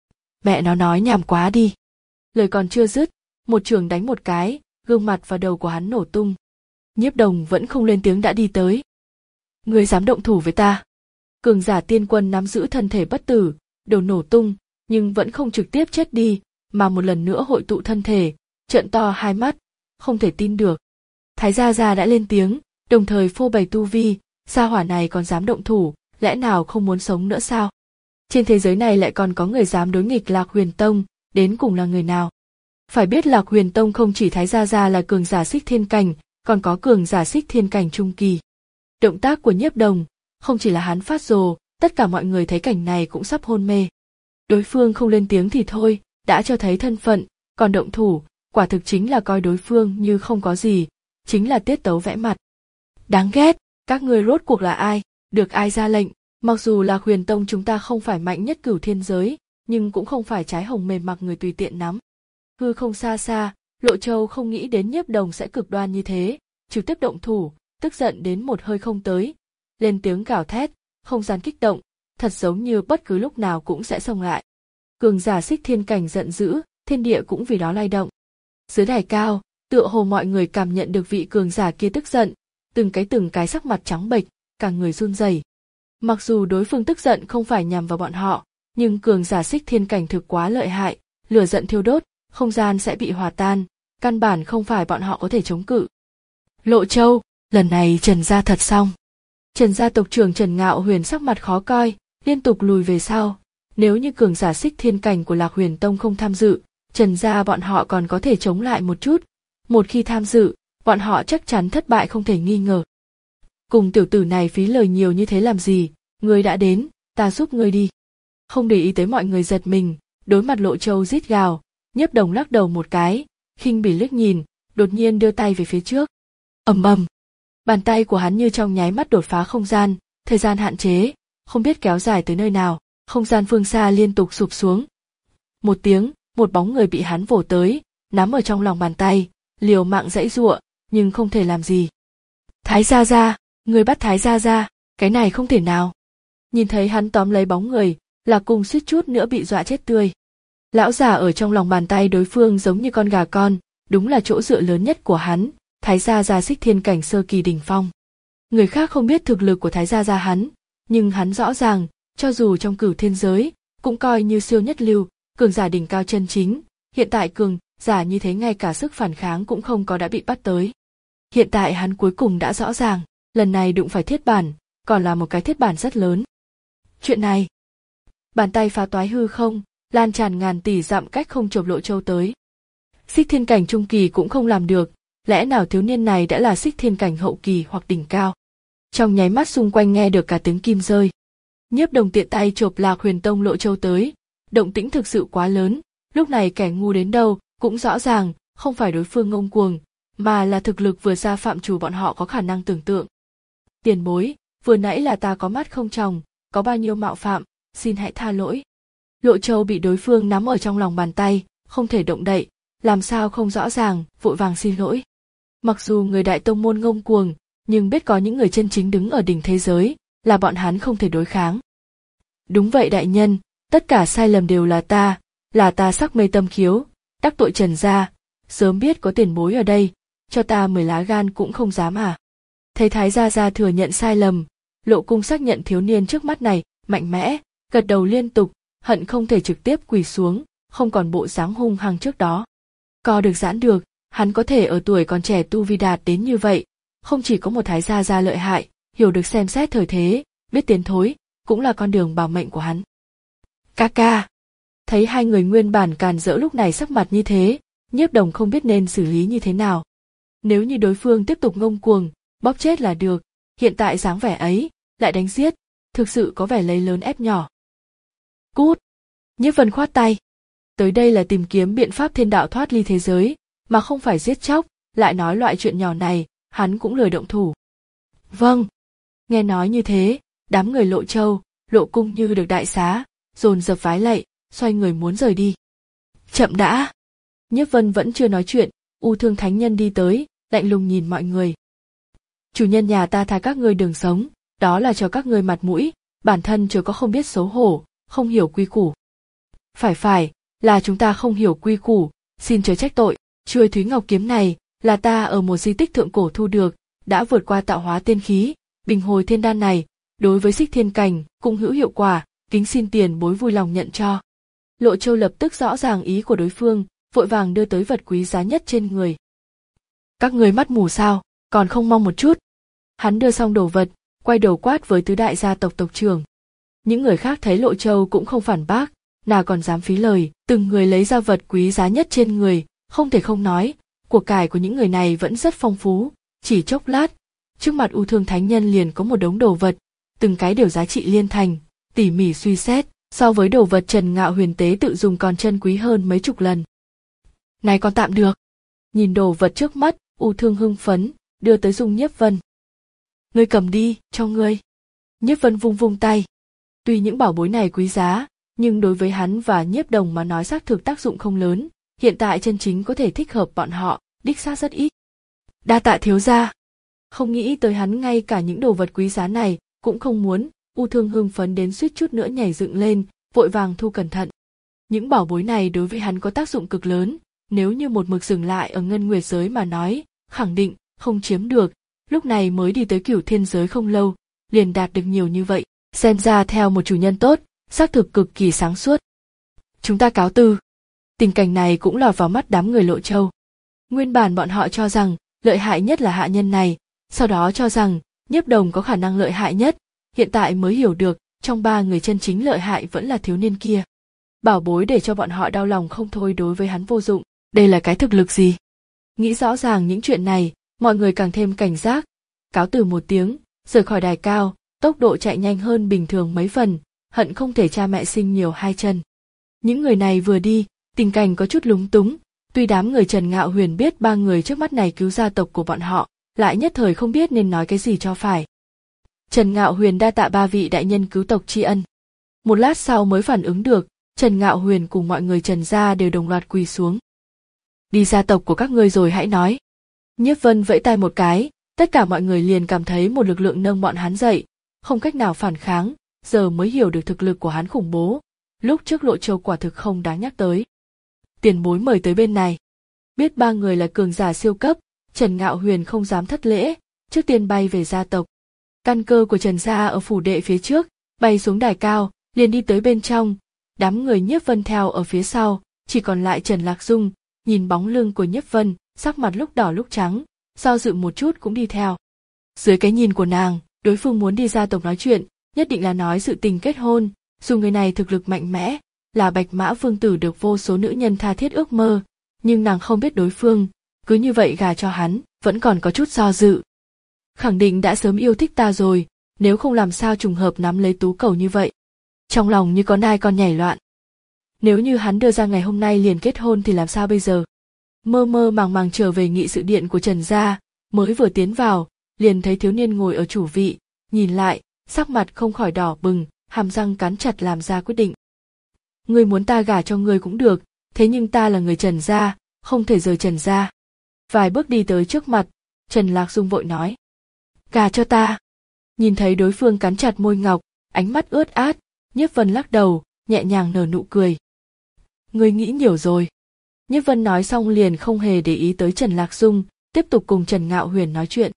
Mẹ nó nói nhảm quá đi. Lời còn chưa dứt, một chưởng đánh một cái, gương mặt và đầu của hắn nổ tung. Nhiếp Đồng vẫn không lên tiếng đã đi tới. Ngươi dám động thủ với ta? Cường giả tiên quân nắm giữ thân thể bất tử, đầu nổ tung, nhưng vẫn không trực tiếp chết đi, mà một lần nữa hội tụ thân thể, trợn to hai mắt, không thể tin được. Thái gia gia đã lên tiếng, đồng thời phô bày tu vi, gia hỏa này còn dám động thủ, lẽ nào không muốn sống nữa sao? Trên thế giới này lại còn có người dám đối nghịch Lạc Huyền Tông, đến cùng là người nào? Phải biết Lạc Huyền Tông không chỉ Thái gia gia là cường giả xích thiên cảnh, còn có cường giả xích thiên cảnh trung kỳ. Động tác của Nhiếp Đồng, không chỉ là hắn phát rồ, tất cả mọi người thấy cảnh này cũng sắp hôn mê. Đối phương không lên tiếng thì thôi, đã cho thấy thân phận, còn động thủ, quả thực chính là coi đối phương như không có gì, chính là tiết tấu vẽ mặt. Đáng ghét, các ngươi rốt cuộc là ai, được ai ra lệnh, mặc dù là Huyền Tông chúng ta không phải mạnh nhất cửu thiên giới, nhưng cũng không phải trái hồng mềm mặc người tùy tiện nắm. Hư không xa xa, Lộ Châu không nghĩ đến Nhiếp Đồng sẽ cực đoan như thế, trực tiếp động thủ, tức giận đến một hơi không tới, lên tiếng gào thét, không gian kích động, thật giống như bất cứ lúc nào cũng sẽ xông lại. Cường giả xích thiên cảnh giận dữ, thiên địa cũng vì đó lay động. Dưới đài cao, tựa hồ mọi người cảm nhận được vị cường giả kia tức giận, từng cái từng cái sắc mặt trắng bệch, cả người run rẩy. Mặc dù đối phương tức giận không phải nhằm vào bọn họ, nhưng cường giả xích thiên cảnh thực quá lợi hại, lửa giận thiêu đốt, không gian sẽ bị hòa tan, căn bản không phải bọn họ có thể chống cự. Lộ Châu, lần này Trần gia thật xong. Trần gia tộc trưởng Trần Ngạo Huyền sắc mặt khó coi, liên tục lùi về sau. Nếu như cường giả xích thiên cảnh của Lạc Huyền Tông không tham dự, Trần gia bọn họ còn có thể chống lại một chút. Một khi tham dự, bọn họ chắc chắn thất bại không thể nghi ngờ. Cùng tiểu tử này phí lời nhiều như thế làm gì, ngươi đã đến, ta giúp ngươi đi. Không để ý tới mọi người giật mình, đối mặt Lộ Châu rít gào, Nhiếp Đồng lắc đầu một cái, khinh bỉ liếc nhìn, đột nhiên đưa tay về phía trước. Ầm ầm, bàn tay của hắn như trong nháy mắt đột phá không gian, thời gian hạn chế, không biết kéo dài tới nơi nào, không gian phương xa liên tục sụp xuống. Một tiếng, một bóng người bị hắn vồ tới, nắm ở trong lòng bàn tay, liều mạng giãy giụa, nhưng không thể làm gì. Thái gia gia, người bắt Thái gia gia, cái này không thể nào. Nhìn thấy hắn tóm lấy bóng người, Lạc Cung suýt chút nữa bị dọa chết tươi. Lão già ở trong lòng bàn tay đối phương giống như con gà con, đúng là chỗ dựa lớn nhất của hắn, Thái gia gia xích thiên cảnh sơ kỳ đỉnh phong. Người khác không biết thực lực của Thái gia gia hắn, nhưng hắn rõ ràng, cho dù trong cửu thiên giới, cũng coi như siêu nhất lưu, cường giả đỉnh cao chân chính, hiện tại cường giả như thế ngay cả sức phản kháng cũng không có đã bị bắt tới. Hiện tại hắn cuối cùng đã rõ ràng, lần này đụng phải thiết bản, còn là một cái thiết bản rất lớn. Chuyện này, bàn tay phá toái hư không, lan tràn ngàn tỷ dặm cách không chộp Lộ Châu tới. Xích thiên cảnh trung kỳ cũng không làm được, lẽ nào thiếu niên này đã là xích thiên cảnh hậu kỳ hoặc đỉnh cao? Trong nháy mắt xung quanh nghe được cả tiếng kim rơi. Nhiếp Đồng tiện tay chộp Lạc Huyền Tông Lộ Châu tới, động tĩnh thực sự quá lớn, lúc này kẻ ngu đến đâu cũng rõ ràng, không phải đối phương ngông cuồng, mà là thực lực vừa ra phạm trù bọn họ có khả năng tưởng tượng. Tiền bối, vừa nãy là ta có mắt không tròng, có bao nhiêu mạo phạm, xin hãy tha lỗi. Lộ Châu bị đối phương nắm ở trong lòng bàn tay, không thể động đậy, làm sao không rõ ràng, vội vàng xin lỗi. Mặc dù người đại tông môn ngông cuồng, nhưng biết có những người chân chính đứng ở đỉnh thế giới, là bọn hắn không thể đối kháng. Đúng vậy đại nhân, tất cả sai lầm đều là ta, là ta sắc mê tâm khiếu, đắc tội Trần gia, sớm biết có tiền bối ở đây, cho ta mười lá gan cũng không dám à. Thấy Thái gia gia thừa nhận sai lầm, Lộ Cung xác nhận thiếu niên trước mắt này, mạnh mẽ, gật đầu liên tục, hận không thể trực tiếp quỳ xuống, không còn bộ dáng hung hăng trước đó. Co được giãn được, hắn có thể ở tuổi còn trẻ tu vi đạt đến như vậy, không chỉ có một Thái gia gia lợi hại, hiểu được xem xét thời thế, biết tiến thối, cũng là con đường bảo mệnh của hắn. Ca ca. Thấy hai người nguyên bản càn rỡ lúc này sắc mặt như thế, Nhiếp Đồng không biết nên xử lý như thế nào. Nếu như đối phương tiếp tục ngông cuồng, bóp chết là được, hiện tại dáng vẻ ấy, lại đánh giết, thực sự có vẻ lấy lớn ép nhỏ. Cút! Nhiếp Vân khoát tay. Tới đây là tìm kiếm biện pháp thiên đạo thoát ly thế giới, mà không phải giết chóc, lại nói loại chuyện nhỏ này, hắn cũng lười động thủ. Vâng. Nghe nói như thế, đám người Lộ Châu, Lộ Cung như được đại xá, dồn dập vái lạy, xoay người muốn rời đi. Chậm đã! Nhiếp Vân vẫn chưa nói chuyện, U Thương Thánh Nhân đi tới, lạnh lùng nhìn mọi người. Chủ nhân nhà ta tha các ngươi đường sống, đó là cho các ngươi mặt mũi, bản thân chưa có không biết xấu hổ, không hiểu quy củ. Phải phải, là chúng ta không hiểu quy củ, xin chớ trách tội. Chuôi Thúy Ngọc kiếm này là ta ở một di tích thượng cổ thu được, đã vượt qua tạo hóa tiên khí, bình hồi thiên đan này, đối với xích thiên cảnh cũng hữu hiệu quả, kính xin tiền bối vui lòng nhận cho. Lộ Châu lập tức rõ ràng ý của đối phương, vội vàng đưa tới vật quý giá nhất trên người. Các người mắt mù sao, còn không mong một chút. Hắn đưa xong đồ vật, quay đầu quát với tứ đại gia tộc tộc trưởng. Những người khác thấy Lộ Châu cũng không phản bác, nào còn dám phí lời, từng người lấy ra vật quý giá nhất trên người, không thể không nói, của cải của những người này vẫn rất phong phú, chỉ chốc lát, trước mặt U Thương Thánh Nhân liền có một đống đồ vật, từng cái đều giá trị liên thành, tỉ mỉ suy xét, so với đồ vật Trần Ngạo Huyền tế tự dùng còn chân quý hơn mấy chục lần. Này còn tạm được. Nhìn đồ vật trước mắt, U Thương hưng phấn, đưa tới Dung Nhiếp Vân. Ngươi cầm đi, cho ngươi. Nhiếp Vân vung vung tay. Tuy những bảo bối này quý giá, nhưng đối với hắn và Nhiếp Đồng mà nói xác thực tác dụng không lớn, hiện tại chân chính có thể thích hợp bọn họ, đích xác rất ít. Đa tạ thiếu gia. Không nghĩ tới hắn ngay cả những đồ vật quý giá này cũng không muốn, U Thương hưng phấn đến suýt chút nữa nhảy dựng lên, vội vàng thu cẩn thận. Những bảo bối này đối với hắn có tác dụng cực lớn, nếu như một mực dừng lại ở ngân nguyệt giới mà nói, khẳng định không chiếm được, lúc này mới đi tới cửu thiên giới không lâu, liền đạt được nhiều như vậy, xem ra theo một chủ nhân tốt, xác thực cực kỳ sáng suốt. Chúng ta cáo từ. Tình cảnh này cũng lọt vào mắt đám người Lộ Châu. Nguyên bản bọn họ cho rằng lợi hại nhất là hạ nhân này, sau đó cho rằng Nhiếp Đồng có khả năng lợi hại nhất, hiện tại mới hiểu được trong ba người chân chính lợi hại vẫn là thiếu niên kia. Bảo bối để cho bọn họ đau lòng không thôi, đối với hắn vô dụng, đây là cái thực lực gì? Nghĩ rõ ràng những chuyện này, mọi người càng thêm cảnh giác, cáo từ một tiếng, rời khỏi đài cao, tốc độ chạy nhanh hơn bình thường mấy phần, hận không thể cha mẹ sinh nhiều hai chân. Những người này vừa đi, tình cảnh có chút lúng túng, tuy đám người Trần Ngạo Huyền biết ba người trước mắt này cứu gia tộc của bọn họ, lại nhất thời không biết nên nói cái gì cho phải. Trần Ngạo Huyền đa tạ ba vị đại nhân cứu tộc tri ân. Một lát sau mới phản ứng được, Trần Ngạo Huyền cùng mọi người Trần gia đều đồng loạt quỳ xuống. Đi gia tộc của các ngươi rồi hãy nói. Nhiếp Vân vẫy tay một cái, tất cả mọi người liền cảm thấy một lực lượng nâng bọn hắn dậy, không cách nào phản kháng, giờ mới hiểu được thực lực của hắn khủng bố, lúc trước Lộ Châu quả thực không đáng nhắc tới. Tiền bối mời tới bên này. Biết ba người là cường giả siêu cấp, Trần Ngạo Huyền không dám thất lễ, trước tiên bay về gia tộc. Căn cơ của Trần gia ở phủ đệ phía trước, bay xuống đài cao, liền đi tới bên trong, đám người Nhiếp Vân theo ở phía sau, chỉ còn lại Trần Lạc Dung, nhìn bóng lưng của Nhiếp Vân, sắc mặt lúc đỏ lúc trắng, do dự một chút cũng đi theo. Dưới cái nhìn của nàng, đối phương muốn đi gia tộc nói chuyện, nhất định là nói sự tình kết hôn, dù người này thực lực mạnh mẽ, là Bạch Mã Vương tử được vô số nữ nhân tha thiết ước mơ, nhưng nàng không biết đối phương, cứ như vậy gả cho hắn, vẫn còn có chút do dự. Khẳng định đã sớm yêu thích ta rồi, nếu không làm sao trùng hợp nắm lấy tú cầu như vậy. Trong lòng như có nai con nhảy loạn. Nếu như hắn đưa ra ngày hôm nay liền kết hôn thì làm sao bây giờ? Mơ mơ màng màng trở về nghị sự điện của Trần gia, mới vừa tiến vào, liền thấy thiếu niên ngồi ở chủ vị, nhìn lại, sắc mặt không khỏi đỏ bừng, hàm răng cắn chặt làm ra quyết định. Ngươi muốn ta gả cho ngươi cũng được, thế nhưng ta là người Trần gia, không thể rời Trần gia. Vài bước đi tới trước mặt, Trần Lạc Dung vội nói. Gả cho ta. Nhìn thấy đối phương cắn chặt môi ngọc, ánh mắt ướt át, Nhiếp Vân lắc đầu, nhẹ nhàng nở nụ cười. Ngươi nghĩ nhiều rồi. Nhiếp Vân nói xong liền không hề để ý tới Trần Lạc Dung, tiếp tục cùng Trần Ngạo Huyền nói chuyện.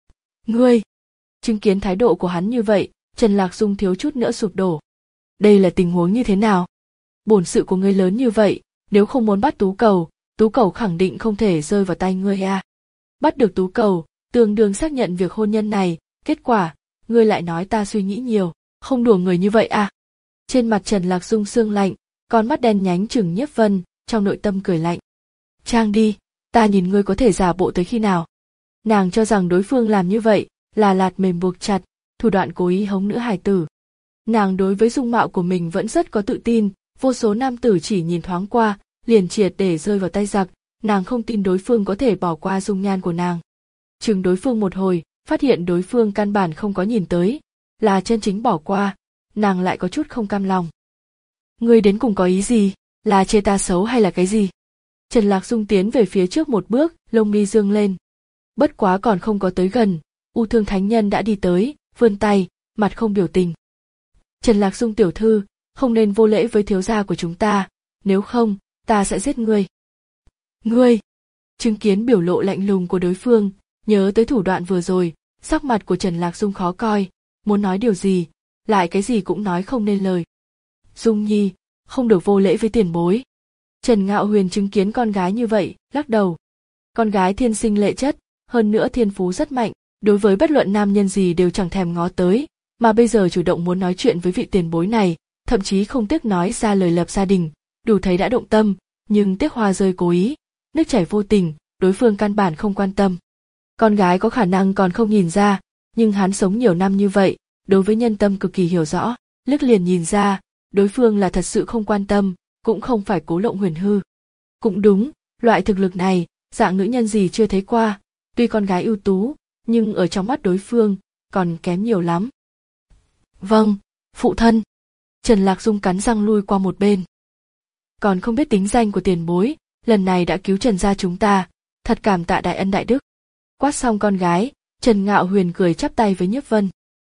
Ngươi! Chứng kiến thái độ của hắn như vậy, Trần Lạc Dung thiếu chút nữa sụp đổ. Đây là tình huống như thế nào? Bổn sự của ngươi lớn như vậy, nếu không muốn bắt tú cầu, tú cầu khẳng định không thể rơi vào tay ngươi à. Bắt được tú cầu, tương đương xác nhận việc hôn nhân này, kết quả, ngươi lại nói ta suy nghĩ nhiều, không đùa người như vậy à. Trên mặt Trần Lạc Dung sương lạnh, con mắt đen nhánh chừng Nhiếp Vân, trong nội tâm cười lạnh. Trang đi, ta nhìn ngươi có thể giả bộ tới khi nào. Nàng cho rằng đối phương làm như vậy là lạt mềm buộc chặt, thủ đoạn cố ý hống nữ hài tử, Nàng đối với dung mạo của mình vẫn rất có tự tin, vô số nam tử chỉ nhìn thoáng qua, liền triệt để rơi vào tay giặc, nàng không tin đối phương có thể bỏ qua dung nhan của nàng. Chừng đối phương một hồi, phát hiện đối phương căn bản không có nhìn tới, là chân chính bỏ qua, nàng lại có chút không cam lòng. Ngươi đến cùng có ý gì, là chê ta xấu hay là cái gì? Trần Lạc Dung tiến về phía trước một bước, lông mi dương lên. Bất quá còn không có tới gần, U Thương Thánh Nhân đã đi tới, vươn tay, mặt không biểu tình. Trần Lạc Dung tiểu thư, không nên vô lễ với thiếu gia của chúng ta, nếu không, ta sẽ giết ngươi. Ngươi! Chứng kiến biểu lộ lạnh lùng của đối phương, nhớ tới thủ đoạn vừa rồi, sắc mặt của Trần Lạc Dung khó coi, muốn nói điều gì, lại cái gì cũng nói không nên lời. Dung Nhi, không được vô lễ với tiền bối. Trần Ngạo Huyền chứng kiến con gái như vậy, lắc đầu. Con gái thiên sinh lệ chất, hơn nữa thiên phú rất mạnh, đối với bất luận nam nhân gì đều chẳng thèm ngó tới, mà bây giờ chủ động muốn nói chuyện với vị tiền bối này, thậm chí không tiếc nói ra lời lập gia đình, đủ thấy đã động tâm, nhưng tiếc hoa rơi cố ý, nước chảy vô tình, đối phương căn bản không quan tâm. Con gái có khả năng còn không nhìn ra, nhưng hắn sống nhiều năm như vậy, đối với nhân tâm cực kỳ hiểu rõ, liếc liền nhìn ra, đối phương là thật sự không quan tâm, cũng không phải cố lộng huyền hư. Cũng đúng, loại thực lực này, dạng nữ nhân gì chưa thấy qua, tuy con gái ưu tú, nhưng ở trong mắt đối phương, còn kém nhiều lắm. Vâng, phụ thân. Trần Lạc Dung cắn răng lui qua một bên. Còn không biết tính danh của tiền bối, lần này đã cứu Trần gia chúng ta, thật cảm tạ đại ân đại đức. Quát xong con gái, Trần Ngạo Huyền cười chắp tay với Nhiếp Vân.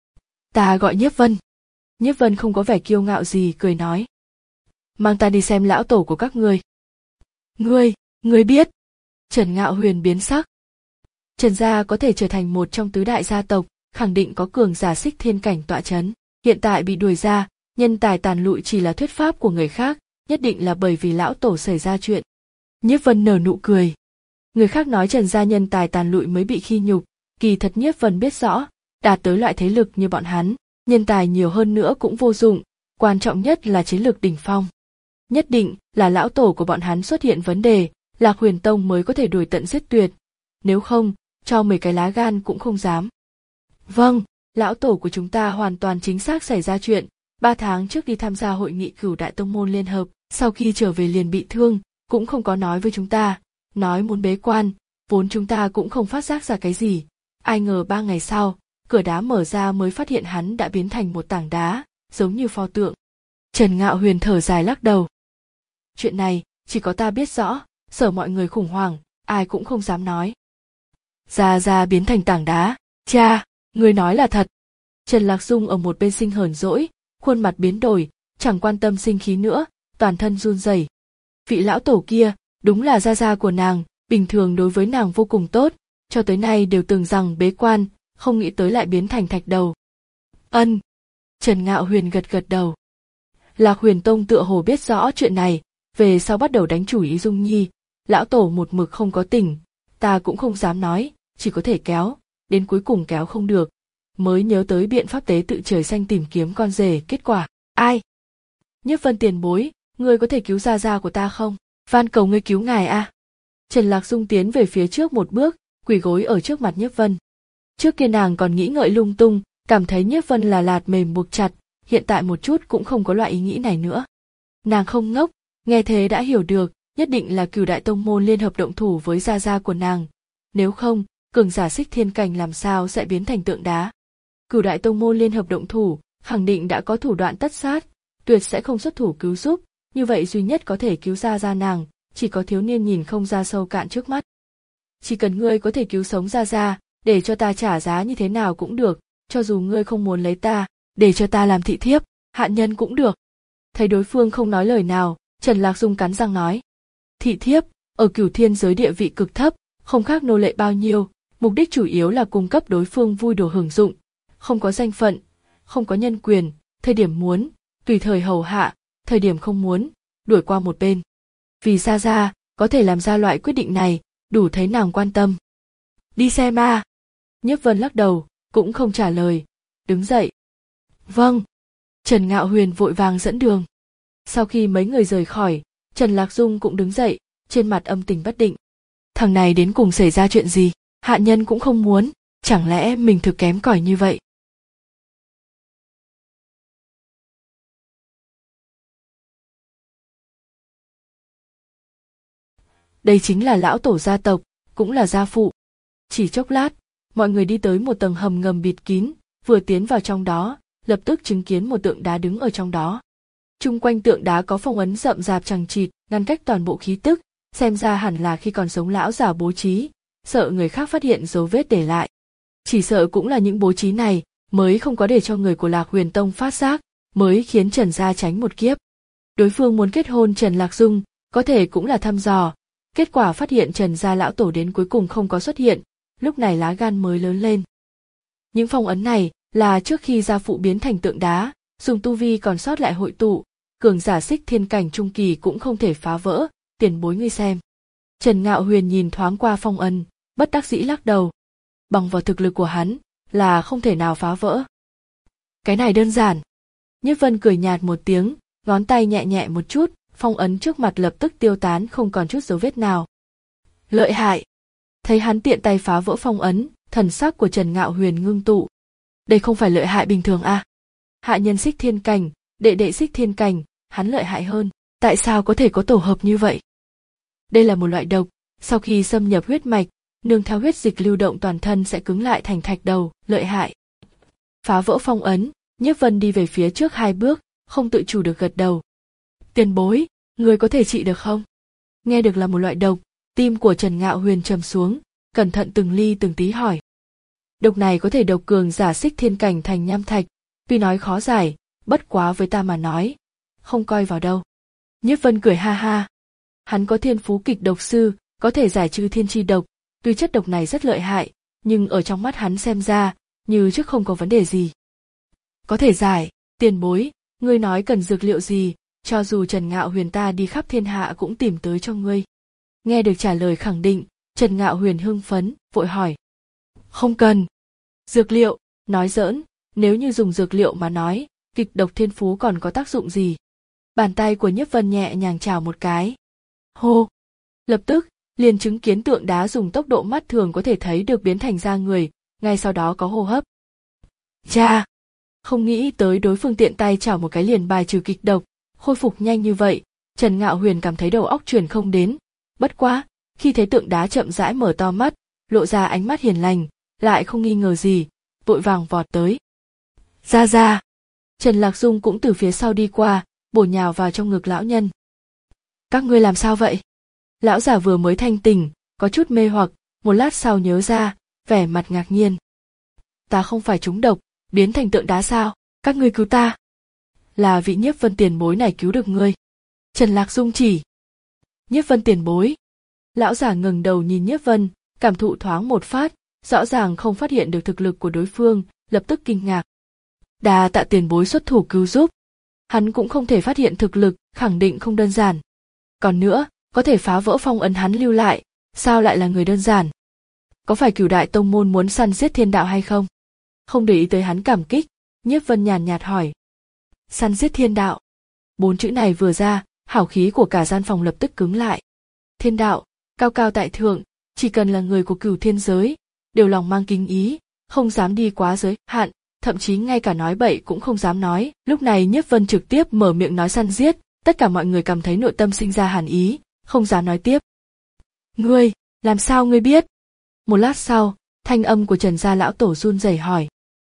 Ta gọi Nhiếp Vân. Nhiếp Vân không có vẻ kiêu ngạo gì, cười nói. Mang ta đi xem lão tổ của các ngươi. Ngươi, ngươi biết. Trần Ngạo Huyền biến sắc. Trần gia có thể trở thành một trong tứ đại gia tộc, khẳng định có cường giả xích thiên cảnh tọa chấn. Hiện tại bị đuổi ra, nhân tài tàn lụi chỉ là thuyết pháp của người khác, nhất định là bởi vì lão tổ xảy ra chuyện. Nhiếp Vân nở nụ cười. Người khác nói Trần gia nhân tài tàn lụi mới bị khi nhục, kỳ thật Nhiếp Vân biết rõ, đạt tới loại thế lực như bọn hắn, nhân tài nhiều hơn nữa cũng vô dụng, quan trọng nhất là chiến lược đỉnh phong. Nhất định là lão tổ của bọn hắn xuất hiện vấn đề, Lạc Huyền Tông mới có thể đuổi tận giết tuyệt, nếu không, cho mười cái lá gan cũng không dám. Vâng, lão tổ của chúng ta hoàn toàn chính xác xảy ra chuyện, ba tháng trước đi tham gia hội nghị Cửu Đại Tông môn liên hợp, sau khi trở về liền bị thương, cũng không có nói với chúng ta, nói muốn bế quan, vốn chúng ta cũng không phát giác ra cái gì, ai ngờ ba ngày sau, cửa đá mở ra mới phát hiện hắn đã biến thành một tảng đá, giống như pho tượng. Trần Ngạo Huyền thở dài lắc đầu. Chuyện này, chỉ có ta biết rõ, sợ mọi người khủng hoảng, ai cũng không dám nói. Gia Gia biến thành tảng đá, cha, người nói là thật. Trần Lạc Dung ở một bên sinh hờn dỗi, khuôn mặt biến đổi, chẳng quan tâm sinh khí nữa, toàn thân run rẩy. Vị lão tổ kia, đúng là Gia Gia của nàng, bình thường đối với nàng vô cùng tốt, cho tới nay đều tưởng rằng bế quan, không nghĩ tới lại biến thành thạch đầu. Ân. Trần Ngạo Huyền gật gật đầu. Lạc Huyền Tông tựa hồ biết rõ chuyện này, về sau bắt đầu đánh chủ ý Dung Nhi, lão tổ một mực không có tỉnh, ta cũng không dám nói, chỉ có thể kéo, đến cuối cùng kéo không được, mới nhớ tới biện pháp tế tự trời xanh tìm kiếm con rể, kết quả, ai? Nhiếp Vân tiền bối, ngươi có thể cứu Gia Gia của ta không? Van cầu ngươi cứu ngài a. À? Trần Lạc Dung tiến về phía trước một bước, quỳ gối ở trước mặt Nhiếp Vân. Trước kia nàng còn nghĩ ngợi lung tung, cảm thấy Nhiếp Vân là lạt mềm buộc chặt, hiện tại một chút cũng không có loại ý nghĩ này nữa. Nàng không ngốc, nghe thế đã hiểu được, nhất định là Cửu Đại Tông môn liên hợp động thủ với Gia Gia của nàng. Nếu không, cường giả xích thiên cảnh làm sao sẽ biến thành tượng đá? Cửu Đại Tông môn liên hợp động thủ, khẳng định đã có thủ đoạn tất sát, tuyệt sẽ không xuất thủ cứu giúp, như vậy duy nhất có thể cứu Gia Gia nàng, chỉ có thiếu niên nhìn không ra sâu cạn trước mắt. Chỉ cần ngươi có thể cứu sống Gia Gia, để cho ta trả giá như thế nào cũng được, cho dù ngươi không muốn lấy ta, để cho ta làm thị thiếp, hạ nhân cũng được. Thấy đối phương không nói lời nào, Trần Lạc Dung cắn răng nói. Thị thiếp, ở Cửu Thiên giới địa vị cực thấp, không khác nô lệ bao nhiêu, mục đích chủ yếu là cung cấp đối phương vui đùa hưởng dụng, không có danh phận, không có nhân quyền, thời điểm muốn, tùy thời hầu hạ, thời điểm không muốn, đuổi qua một bên. Vì Gia Gia, có thể làm ra loại quyết định này, đủ thấy nàng quan tâm. Đi xem a. Nhiếp Vân lắc đầu, cũng không trả lời, đứng dậy. Vâng. Trần Ngạo Huyền vội vàng dẫn đường. Sau khi mấy người rời khỏi, Trần Lạc Dung cũng đứng dậy, trên mặt âm tình bất định. Thằng này đến cùng xảy ra chuyện gì, hạ nhân cũng không muốn, chẳng lẽ mình thực kém cỏi như vậy? Đây chính là lão tổ gia tộc, cũng là gia phụ. Chỉ chốc lát, mọi người đi tới một tầng hầm ngầm bịt kín, vừa tiến vào trong đó, lập tức chứng kiến một tượng đá đứng ở trong đó. Chung quanh tượng đá có phong ấn rậm rạp chằng chịt, ngăn cách toàn bộ khí tức, xem ra hẳn là khi còn sống lão già bố trí, sợ người khác phát hiện dấu vết để lại. Chỉ sợ cũng là những bố trí này mới không có để cho người của Lạc Huyền Tông phát giác, mới khiến Trần gia tránh một kiếp. Đối phương muốn kết hôn Trần Lạc Dung, có thể cũng là thăm dò, kết quả phát hiện Trần gia lão tổ đến cuối cùng không có xuất hiện, lúc này lá gan mới lớn lên. Những phong ấn này là trước khi gia phụ biến thành tượng đá, dùng tu vi còn sót lại hội tụ, cường giả xích thiên cảnh trung kỳ cũng không thể phá vỡ, tiền bối ngươi xem. Trần Ngạo Huyền nhìn thoáng qua phong ấn, bất đắc dĩ lắc đầu. Bằng vào thực lực của hắn, là không thể nào phá vỡ. Cái này đơn giản. Nhiếp Vân cười nhạt một tiếng, ngón tay nhẹ nhẹ một chút, phong ấn trước mặt lập tức tiêu tán không còn chút dấu vết nào. Lợi hại. Thấy hắn tiện tay phá vỡ phong ấn, thần sắc của Trần Ngạo Huyền ngưng tụ. Đây không phải lợi hại bình thường à? Hạ nhân xích thiên cảnh, đệ đệ xích thiên cảnh, hắn lợi hại hơn. Tại sao có thể có tổ hợp như vậy? Đây là một loại độc, sau khi xâm nhập huyết mạch, nương theo huyết dịch lưu động toàn thân sẽ cứng lại thành thạch đầu, lợi hại. Phá vỡ phong ấn, Nhiếp Vân đi về phía trước hai bước, không tự chủ được gật đầu. Tiền bối, người có thể trị được không? Nghe được là một loại độc, tim của Trần Ngạo Huyền trầm xuống, cẩn thận từng ly từng tí hỏi. Độc này có thể độc cường giả xích thiên cảnh thành nham thạch, tuy nói khó giải, bất quá với ta mà nói, không coi vào đâu. Nhiếp Vân cười ha ha. Hắn có thiên phú kịch độc sư, có thể giải trừ thiên chi độc, tuy chất độc này rất lợi hại, nhưng ở trong mắt hắn xem ra, như trước không có vấn đề gì. Có thể giải, tiền bối, ngươi nói cần dược liệu gì, cho dù Trần Ngạo Huyền ta đi khắp thiên hạ cũng tìm tới cho ngươi. Nghe được trả lời khẳng định, Trần Ngạo Huyền hưng phấn, vội hỏi. Không cần. Dược liệu, nói giỡn, nếu như dùng dược liệu mà nói, kịch độc thiên phú còn có tác dụng gì? Bàn tay của Nhiếp Vân nhẹ nhàng chào một cái. Hô! Lập tức, liền chứng kiến tượng đá dùng tốc độ mắt thường có thể thấy được biến thành da người, ngay sau đó có hô hấp. Cha! Không nghĩ tới đối phương tiện tay chảo một cái liền bài trừ kịch độc, khôi phục nhanh như vậy, Trần Ngạo Huyền cảm thấy đầu óc chuyển không đến. Bất quá, khi thấy tượng đá chậm rãi mở to mắt, lộ ra ánh mắt hiền lành, lại không nghi ngờ gì, vội vàng vọt tới. Ra ra! Trần Lạc Dung cũng từ phía sau đi qua, bổ nhào vào trong ngực lão nhân. Các ngươi làm sao vậy? Lão già vừa mới thanh tỉnh, có chút mê hoặc, một lát sau nhớ ra, vẻ mặt ngạc nhiên. Ta không phải trúng độc, biến thành tượng đá sao? Các ngươi cứu ta. Là vị Nhiếp Vân tiền bối này cứu được ngươi. Trần Lạc Dung chỉ. Nhiếp Vân tiền bối. Lão già ngẩng đầu nhìn Nhiếp Vân, cảm thụ thoáng một phát, rõ ràng không phát hiện được thực lực của đối phương, lập tức kinh ngạc. Đà tạ tiền bối xuất thủ cứu giúp. Hắn cũng không thể phát hiện thực lực, khẳng định không đơn giản. Còn nữa, có thể phá vỡ phong ấn hắn lưu lại, sao lại là người đơn giản? Có phải Cửu Đại Tông môn muốn săn giết thiên đạo hay không? Không để ý tới hắn cảm kích, Nhiếp Vân nhàn nhạt hỏi. Săn giết thiên đạo. Bốn chữ này vừa ra, hào khí của cả gian phòng lập tức cứng lại. Thiên đạo, cao cao tại thượng, chỉ cần là người của Cửu Thiên giới, đều lòng mang kính ý, không dám đi quá giới hạn, thậm chí ngay cả nói bậy cũng không dám nói. Lúc này Nhiếp Vân trực tiếp mở miệng nói săn giết, tất cả mọi người cảm thấy nội tâm sinh ra hàn ý, không dám nói tiếp. Ngươi, làm sao ngươi biết? Một lát sau, thanh âm của Trần gia lão tổ run rẩy hỏi.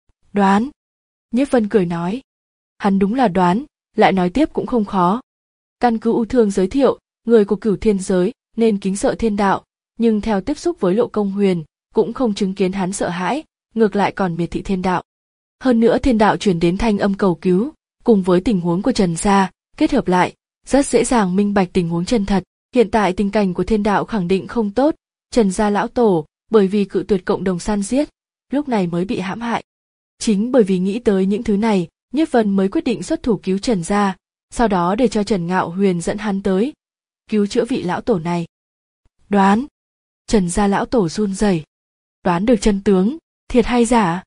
Đoán. Nhiếp Vân cười nói. Hắn đúng là đoán, lại nói tiếp cũng không khó. Căn cứ U Thương giới thiệu, người của Cửu Thiên giới nên kính sợ thiên đạo, nhưng theo tiếp xúc với Lộ Công Huyền, cũng không chứng kiến hắn sợ hãi, ngược lại còn miệt thị thiên đạo. Hơn nữa thiên đạo truyền đến thanh âm cầu cứu, cùng với tình huống của Trần gia, kết hợp lại, rất dễ dàng minh bạch tình huống chân thật. Hiện tại tình cảnh của thiên đạo khẳng định không tốt, Trần gia lão tổ, bởi vì cự tuyệt cộng đồng săn giết, lúc này mới bị hãm hại. Chính bởi vì nghĩ tới những thứ này, Nhiếp Vân mới quyết định xuất thủ cứu Trần gia, sau đó để cho Trần Ngạo Huyền dẫn hắn tới, cứu chữa vị lão tổ này. Đoán. Trần gia lão tổ run rẩy. Đoán được chân tướng, thiệt hay giả?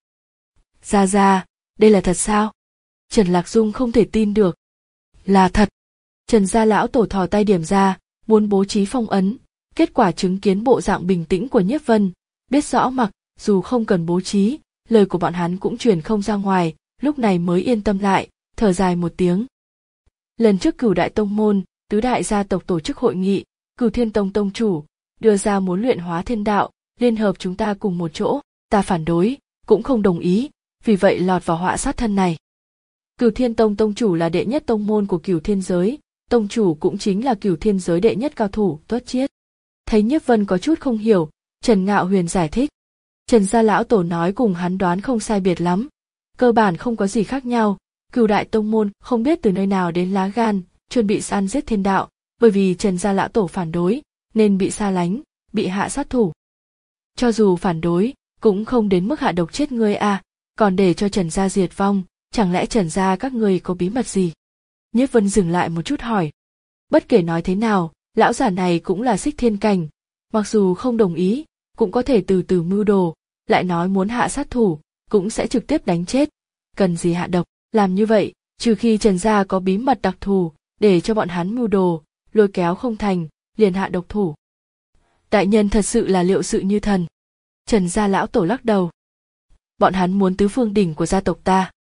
Gia gia, đây là thật sao? Trần Lạc Dung không thể tin được. Là thật. Trần gia lão tổ thò tay điểm ra, muốn bố trí phong ấn, kết quả chứng kiến bộ dạng bình tĩnh của Nhiếp Vân, biết rõ mặc dù không cần bố trí, lời của bọn hắn cũng truyền không ra ngoài, lúc này mới yên tâm lại, thở dài một tiếng. Lần trước Cửu Đại Tông môn, tứ đại gia tộc tổ chức hội nghị, Cửu Thiên Tông tông chủ đưa ra muốn luyện hóa thiên đạo, liên hợp chúng ta cùng một chỗ, ta phản đối, cũng không đồng ý, vì vậy lọt vào họa sát thân này. Cửu Thiên Tông tông chủ là đệ nhất tông môn của Cửu Thiên giới, tông chủ cũng chính là Cửu Thiên giới đệ nhất cao thủ, Tuất Chiết. Thấy Nhiếp Vân có chút không hiểu, Trần Ngạo Huyền giải thích. Trần gia lão tổ nói cùng hắn đoán không sai biệt lắm, cơ bản không có gì khác nhau. Cửu đại tông môn không biết từ nơi nào đến lá gan, chuẩn bị săn giết thiên đạo, bởi vì Trần gia lão tổ phản đối, nên bị xa lánh, bị hạ sát thủ. Cho dù phản đối, cũng không đến mức hạ độc chết ngươi à, còn để cho Trần gia diệt vong, chẳng lẽ Trần gia các ngươi có bí mật gì? Nhiếp Vân dừng lại một chút hỏi. Bất kể nói thế nào, lão giả này cũng là Xích Thiên cảnh, mặc dù không đồng ý, cũng có thể từ từ mưu đồ, lại nói muốn hạ sát thủ, cũng sẽ trực tiếp đánh chết, cần gì hạ độc, làm như vậy, trừ khi Trần gia có bí mật đặc thù, để cho bọn hắn mưu đồ, lôi kéo không thành, liền hạ độc thủ. Đại nhân thật sự là liệu sự như thần. Trần gia lão tổ lắc đầu. Bọn hắn muốn tứ phương đỉnh của gia tộc ta.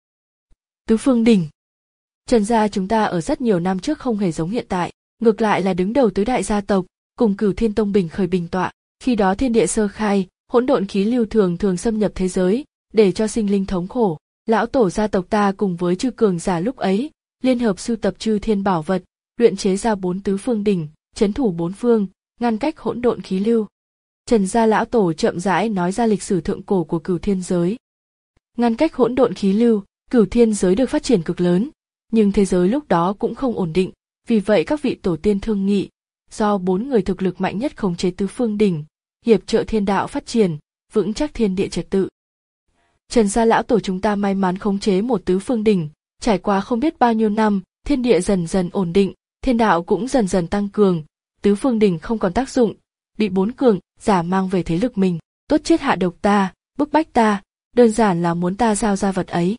Tứ phương đỉnh. Trần gia chúng ta ở rất nhiều năm trước không hề giống hiện tại, ngược lại là đứng đầu tứ đại gia tộc, cùng Cửu Thiên Tông bình khởi bình tọa. Khi đó thiên địa sơ khai, hỗn độn khí lưu thường thường xâm nhập thế giới, để cho sinh linh thống khổ. Lão tổ gia tộc ta cùng với chư cường giả lúc ấy, liên hợp sưu tập chư thiên bảo vật, luyện chế ra bốn tứ phương đỉnh, trấn thủ bốn phương, ngăn cách hỗn độn khí lưu. Trần gia lão tổ chậm rãi nói ra lịch sử thượng cổ của Cửu Thiên giới. Ngăn cách hỗn độn khí lưu, Cửu Thiên giới được phát triển cực lớn, nhưng thế giới lúc đó cũng không ổn định, vì vậy các vị tổ tiên thương nghị, do bốn người thực lực mạnh nhất khống chế tứ phương đỉnh, hiệp trợ thiên đạo phát triển, vững chắc thiên địa trật tự. Trần gia lão tổ chúng ta may mắn khống chế một tứ phương đỉnh, trải qua không biết bao nhiêu năm, thiên địa dần dần ổn định, thiên đạo cũng dần dần tăng cường, tứ phương đỉnh không còn tác dụng, bị bốn cường giả mang về thế lực mình, Tuất Chiết hạ độc ta, bức bách ta, đơn giản là muốn ta giao ra vật ấy.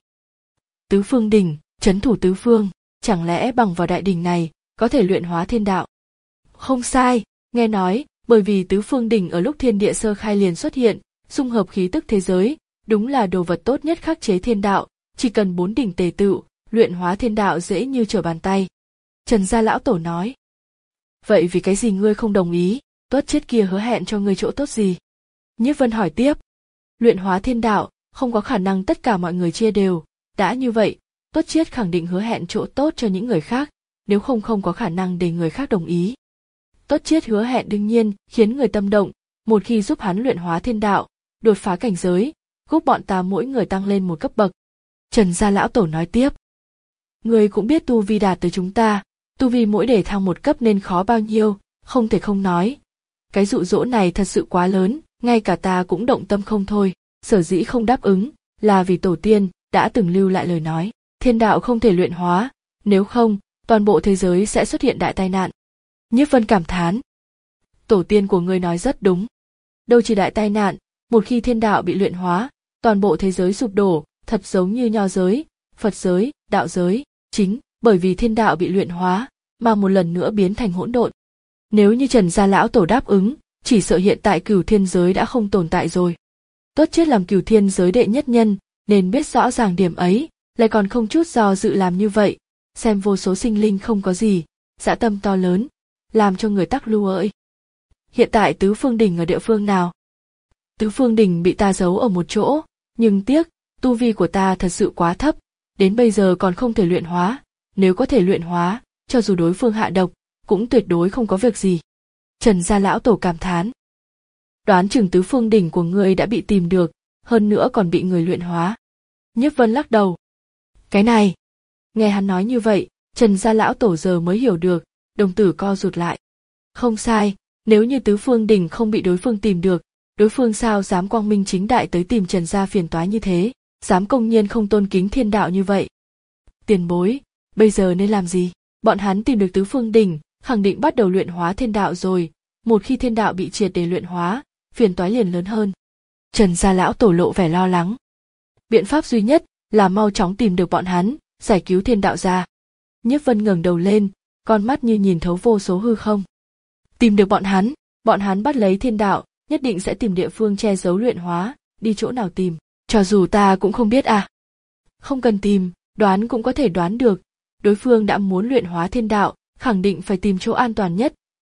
Tứ phương đỉnh, trấn thủ tứ phương, chẳng lẽ bằng vào đại đỉnh này có thể luyện hóa thiên đạo? Không sai, nghe nói, bởi vì tứ phương đỉnh ở lúc thiên địa sơ khai liền xuất hiện, dung hợp khí tức thế giới, đúng là đồ vật tốt nhất khắc chế thiên đạo, chỉ cần bốn đỉnh tề tựu, luyện hóa thiên đạo dễ như trở bàn tay. Trần gia lão tổ nói. Vậy vì cái gì ngươi không đồng ý, Tuất Chiết kia hứa hẹn cho ngươi chỗ tốt gì? Nhiếp Vân hỏi tiếp. Luyện hóa thiên đạo, không có khả năng tất cả mọi người chia đều, đã như vậy, Tuất Chiết khẳng định hứa hẹn chỗ tốt cho những người khác, nếu không không có khả năng để người khác đồng ý. Tuất Chiết hứa hẹn đương nhiên khiến người tâm động, một khi giúp hắn luyện hóa thiên đạo, đột phá cảnh giới, giúp bọn ta mỗi người tăng lên một cấp bậc. Trần gia lão tổ nói tiếp. Người cũng biết tu vi đạt tới chúng ta, tu vi mỗi để thăng một cấp nên khó bao nhiêu, không thể không nói. Cái dụ dỗ này thật sự quá lớn, ngay cả ta cũng động tâm không thôi, sở dĩ không đáp ứng, là vì tổ tiên đã từng lưu lại lời nói, thiên đạo không thể luyện hóa, nếu không, toàn bộ thế giới sẽ xuất hiện đại tai nạn. Nhiếp Vân cảm thán. Tổ tiên của ngươi nói rất đúng. Đâu chỉ đại tai nạn, một khi thiên đạo bị luyện hóa, toàn bộ thế giới sụp đổ, thật giống như nho giới, Phật giới, đạo giới, chính bởi vì thiên đạo bị luyện hóa, mà một lần nữa biến thành hỗn độn. Nếu như Trần gia lão tổ đáp ứng, chỉ sợ hiện tại Cửu Thiên giới đã không tồn tại rồi. Tuất Chiết làm Cửu Thiên giới đệ nhất nhân, nên biết rõ ràng điểm ấy, lại còn không chút do dự làm như vậy, xem vô số sinh linh không có gì, dã tâm to lớn, làm cho người tắc lưu ơi. Hiện tại tứ phương đỉnh ở địa phương nào? Tứ phương đỉnh bị ta giấu ở một chỗ, nhưng tiếc, tu vi của ta thật sự quá thấp, đến bây giờ còn không thể luyện hóa, nếu có thể luyện hóa, cho dù đối phương hạ độc, cũng tuyệt đối không có việc gì. Trần gia lão tổ cảm thán. Đoán chừng tứ phương đỉnh của ngươi đã bị tìm được, hơn nữa còn bị người luyện hóa. Nhiếp Vân lắc đầu. Cái này, nghe hắn nói như vậy, Trần gia lão tổ giờ mới hiểu được, đồng tử co rụt lại. Không sai, nếu như tứ phương đỉnh không bị đối phương tìm được, đối phương sao dám quang minh chính đại tới tìm Trần gia phiền toái như thế, dám công nhiên không tôn kính thiên đạo như vậy. Tiền bối, bây giờ nên làm gì? Bọn hắn tìm được tứ phương đỉnh, khẳng định bắt đầu luyện hóa thiên đạo rồi, một khi thiên đạo bị triệt để luyện hóa, phiền toái liền lớn hơn. Trần gia lão tổ lộ vẻ lo lắng. Biện pháp duy nhất là mau chóng tìm được bọn hắn, giải cứu thiên đạo ra. Nhiếp Vân ngẩng đầu lên, con mắt như nhìn thấu vô số hư không. Tìm được bọn hắn, bọn hắn bắt lấy thiên đạo, nhất định sẽ tìm địa phương che giấu luyện hóa, đi chỗ nào tìm, cho dù ta cũng không biết à. Không cần tìm, đoán cũng có thể đoán được, đối phương đã muốn luyện hóa thiên đạo, khẳng định phải tìm chỗ an toàn nhất,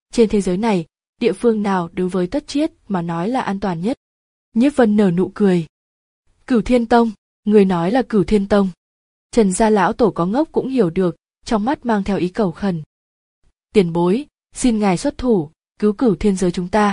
trên thế giới này, địa phương nào đối với Tất Chiết mà nói là an toàn nhất? Nhiếp Vân nở nụ cười. Cửu Thiên Tông, người nói là Cửu Thiên Tông. Trần gia lão tổ có ngốc cũng hiểu được, trong mắt mang theo ý cầu khẩn. Tiền bối, xin ngài xuất thủ, cứu Cửu Thiên giới chúng ta.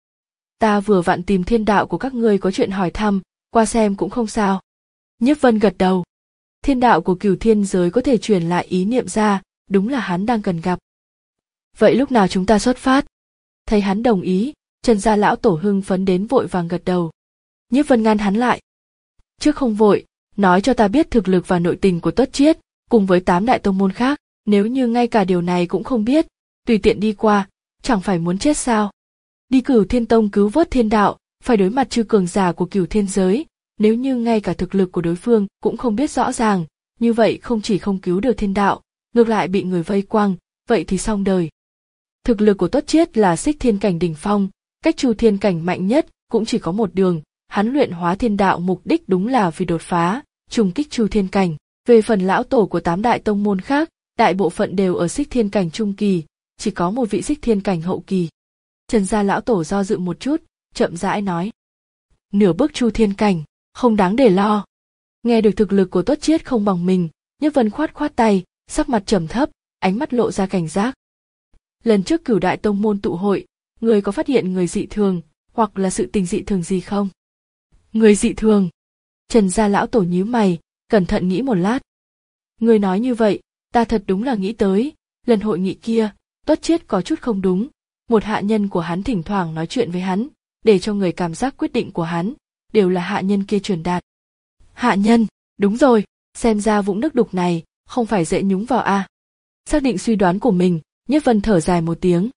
Ta vừa vặn tìm thiên đạo của các ngươi có chuyện hỏi thăm, qua xem cũng không sao. Nhiếp Vân gật đầu. Thiên đạo của Cửu Thiên giới có thể truyền lại ý niệm ra, đúng là hắn đang cần gặp. Vậy lúc nào chúng ta xuất phát? Thấy hắn đồng ý, Trần gia lão tổ hưng phấn đến vội vàng gật đầu. Nhiếp Vân ngăn hắn lại. Trước không vội, nói cho ta biết thực lực và nội tình của Tất Chiết, cùng với tám đại tông môn khác, nếu như ngay cả điều này cũng không biết, tùy tiện đi qua, chẳng phải muốn chết sao? Đi Cửu Thiên Tông cứu vớt thiên đạo, phải đối mặt chư cường giả của Cửu Thiên giới, nếu như ngay cả thực lực của đối phương cũng không biết rõ ràng, như vậy không chỉ không cứu được thiên đạo, ngược lại bị người vây quanh, vậy thì xong đời. Thực lực của Tất Chiết là Xích Thiên cảnh đỉnh phong, cách Chu Thiên cảnh mạnh nhất cũng chỉ có một đường, hắn luyện hóa thiên đạo mục đích đúng là vì đột phá, trùng kích Chu Thiên cảnh. Về phần lão tổ của tám đại tông môn khác, đại bộ phận đều ở Xích Thiên cảnh trung kỳ, chỉ có một vị Xích Thiên cảnh hậu kỳ. Trần gia lão tổ do dự một chút, chậm rãi nói: nửa bước Chu Thiên cảnh, không đáng để lo. Nghe được thực lực của Tất Chiết không bằng mình, Nhiếp Vân khoát khoát tay, sắc mặt trầm thấp, ánh mắt lộ ra cảnh giác. Lần trước Cửu đại tông môn tụ hội, người có phát hiện người dị thường, hoặc là sự tình dị thường gì không? Người dị thường? Trần gia lão tổ nhíu mày, cẩn thận nghĩ một lát. Người nói như vậy, ta thật đúng là nghĩ tới, lần hội nghị kia, Tất Chiết có chút không đúng, một hạ nhân của hắn thỉnh thoảng nói chuyện với hắn, để cho người cảm giác quyết định của hắn, đều là hạ nhân kia truyền đạt. Hạ nhân, đúng rồi, xem ra vũng nước đục này, không phải dễ nhúng vào a. À. Xác định suy đoán của mình, Nhiếp Vân thở dài một tiếng.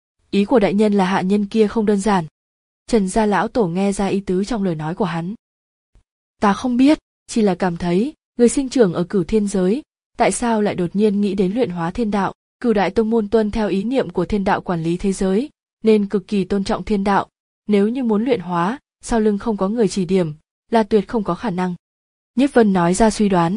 Ý của đại nhân là hạ nhân kia không đơn giản. Trần gia lão tổ nghe ra ý tứ trong lời nói của hắn. Ta không biết, chỉ là cảm thấy, người sinh trưởng ở Cửu Thiên giới, tại sao lại đột nhiên nghĩ đến luyện hóa thiên đạo? Cửu đại tông môn tuân theo ý niệm của thiên đạo quản lý thế giới, nên cực kỳ tôn trọng thiên đạo. Nếu như muốn luyện hóa, sau lưng không có người chỉ điểm, là tuyệt không có khả năng. Nhiếp Vân nói ra suy đoán.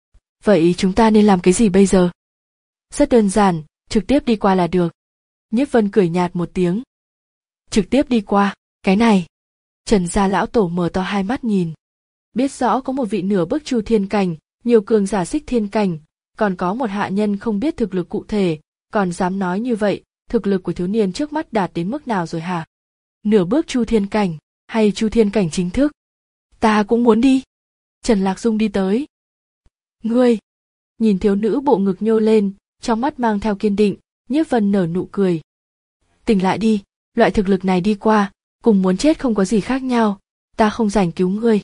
Vậy chúng ta nên làm cái gì bây giờ? Rất đơn giản, trực tiếp đi qua là được. Nhiếp Vân cười nhạt một tiếng. Trực tiếp đi qua, cái này. Trần gia lão tổ mở to hai mắt nhìn. Biết rõ có một vị nửa bước Chu Thiên cảnh, nhiều cường giả Xích Thiên cảnh, còn có một hạ nhân không biết thực lực cụ thể, còn dám nói như vậy, thực lực của thiếu niên trước mắt đạt đến mức nào rồi hả? Nửa bước Chu Thiên cảnh, hay Chu Thiên cảnh chính thức? Ta cũng muốn đi. Trần Lạc Dung đi tới. Ngươi! Nhìn thiếu nữ bộ ngực nhô lên, trong mắt mang theo kiên định, Nhiếp Vân nở nụ cười. Tỉnh lại đi, loại thực lực này đi qua, cùng muốn chết không có gì khác nhau, ta không rảnh cứu ngươi.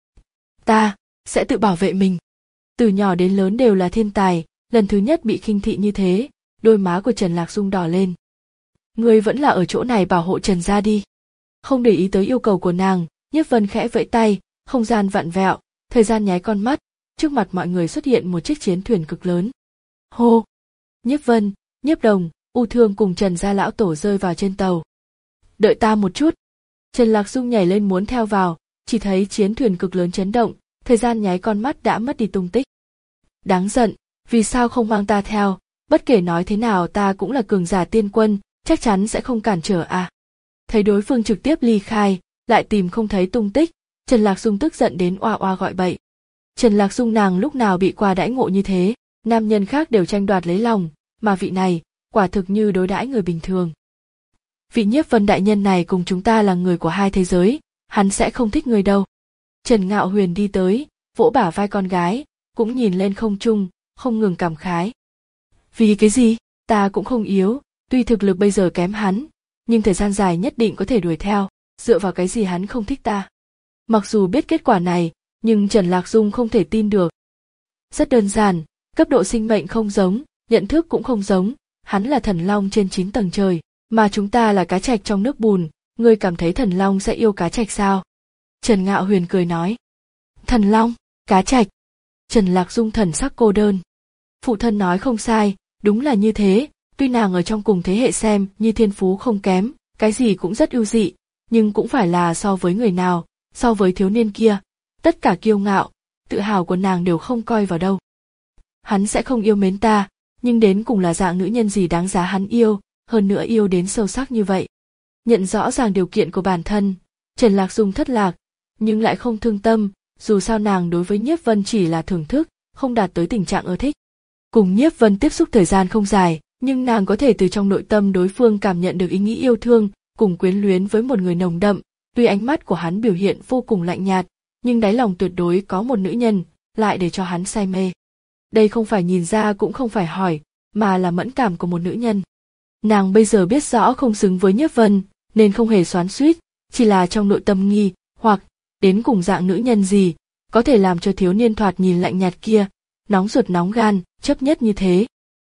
Ta, sẽ tự bảo vệ mình. Từ nhỏ đến lớn đều là thiên tài, lần thứ nhất bị khinh thị như thế, đôi má của Trần Lạc Dung đỏ lên. Ngươi vẫn là ở chỗ này bảo hộ Trần gia đi. Không để ý tới yêu cầu của nàng, Nhiếp Vân khẽ vẫy tay, không gian vặn vẹo, thời gian nháy con mắt, trước mặt mọi người xuất hiện một chiếc chiến thuyền cực lớn. Hô! Nhiếp Vân, Nhiếp Đồng, U Thương cùng Trần gia lão tổ rơi vào trên tàu. Đợi ta một chút. Trần Lạc Dung nhảy lên muốn theo vào, chỉ thấy chiến thuyền cực lớn chấn động, thời gian nháy con mắt đã mất đi tung tích. Đáng giận, vì sao không mang ta theo, bất kể nói thế nào ta cũng là cường giả tiên quân, chắc chắn sẽ không cản trở à. Thấy đối phương trực tiếp ly khai, lại tìm không thấy tung tích, Trần Lạc Dung tức giận đến oa oa gọi bậy. Trần Lạc Dung nàng lúc nào bị qua đãi ngộ như thế, nam nhân khác đều tranh đoạt lấy lòng, mà vị này, quả thực như đối đãi người bình thường. Vị Nhiếp Vân đại nhân này cùng chúng ta là người của hai thế giới, hắn sẽ không thích người đâu. Trần Ngạo Huyền đi tới, vỗ bả vai con gái, cũng nhìn lên không trung, không ngừng cảm khái. Vì cái gì, ta cũng không yếu, tuy thực lực bây giờ kém hắn, nhưng thời gian dài nhất định có thể đuổi theo, dựa vào cái gì hắn không thích ta. Mặc dù biết kết quả này, nhưng Trần Lạc Dung không thể tin được. Rất đơn giản, cấp độ sinh mệnh không giống, nhận thức cũng không giống, hắn là thần long trên chín tầng trời, mà chúng ta là cá trạch trong nước bùn, ngươi cảm thấy thần long sẽ yêu cá trạch sao? Trần Ngạo Huyền cười nói. Thần long, cá trạch. Trần Lạc Dung thần sắc cô đơn. Phụ thân nói không sai, đúng là như thế, tuy nàng ở trong cùng thế hệ xem như thiên phú không kém, cái gì cũng rất ưu dị, nhưng cũng phải là so với người nào, so với thiếu niên kia, tất cả kiêu ngạo, tự hào của nàng đều không coi vào đâu. Hắn sẽ không yêu mến ta, nhưng đến cùng là dạng nữ nhân gì đáng giá hắn yêu, hơn nữa yêu đến sâu sắc như vậy. Nhận rõ ràng điều kiện của bản thân, Trần Lạc Dung thất lạc, nhưng lại không thương tâm, dù sao nàng đối với Nhiếp Vân chỉ là thưởng thức, không đạt tới tình trạng ưa thích. Cùng Nhiếp Vân tiếp xúc thời gian không dài, nhưng nàng có thể từ trong nội tâm đối phương cảm nhận được ý nghĩ yêu thương, cùng quyến luyến với một người nồng đậm. Tuy ánh mắt của hắn biểu hiện vô cùng lạnh nhạt, nhưng đáy lòng tuyệt đối có một nữ nhân, lại để cho hắn say mê. Đây không phải nhìn ra cũng không phải hỏi, mà là mẫn cảm của một nữ nhân. Nàng bây giờ biết rõ không xứng với Nhiếp Vân, nên không hề xoắn xuýt, chỉ là trong nội tâm nghi, hoặc đến cùng dạng nữ nhân gì, có thể làm cho thiếu niên thoạt nhìn lạnh nhạt kia, nóng ruột nóng gan, chấp nhất như thế.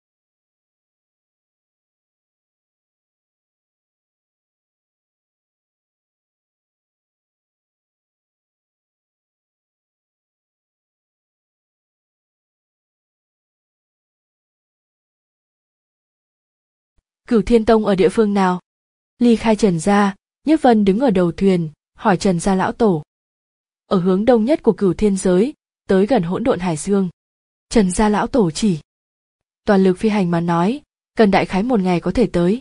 Cửu Thiên Tông ở địa phương nào? Ly khai Trần gia, Nhiếp Vân đứng ở đầu thuyền, hỏi Trần gia lão tổ. Ở hướng đông nhất của Cửu Thiên giới, tới gần Hỗn Độn Hải Dương. Trần gia lão tổ chỉ. Toàn lực phi hành mà nói, cần đại khái một ngày có thể tới.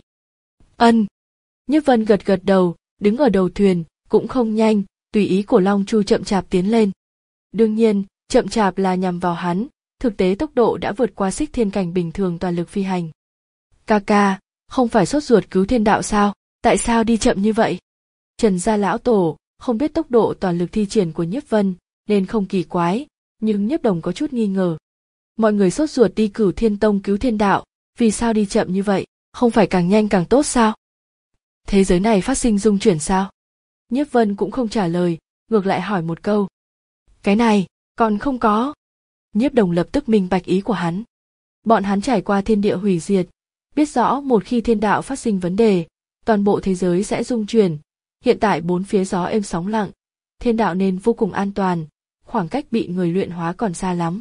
Ân. Nhiếp Vân gật gật đầu, đứng ở đầu thuyền, cũng không nhanh, tùy ý của Long Chu chậm chạp tiến lên. Đương nhiên, chậm chạp là nhằm vào hắn, thực tế tốc độ đã vượt qua xích thiên cảnh bình thường toàn lực phi hành. Ca ca, không phải sốt ruột cứu thiên đạo sao, tại sao đi chậm như vậy? Trần gia lão tổ không biết tốc độ toàn lực thi triển của Nhiếp Vân, nên không kỳ quái, nhưng Nhiếp Đồng có chút nghi ngờ. Mọi người sốt ruột đi Cửu Thiên Tông cứu thiên đạo, vì sao đi chậm như vậy, không phải càng nhanh càng tốt sao? Thế giới này phát sinh dung chuyển sao? Nhiếp Vân cũng không trả lời, ngược lại hỏi một câu. Cái này, còn không có. Nhiếp Đồng lập tức minh bạch ý của hắn. Bọn hắn trải qua thiên địa hủy diệt, biết rõ một khi thiên đạo phát sinh vấn đề, toàn bộ thế giới sẽ rung chuyển. Hiện tại bốn phía gió êm sóng lặng, thiên đạo nên vô cùng an toàn, khoảng cách bị người luyện hóa còn xa lắm.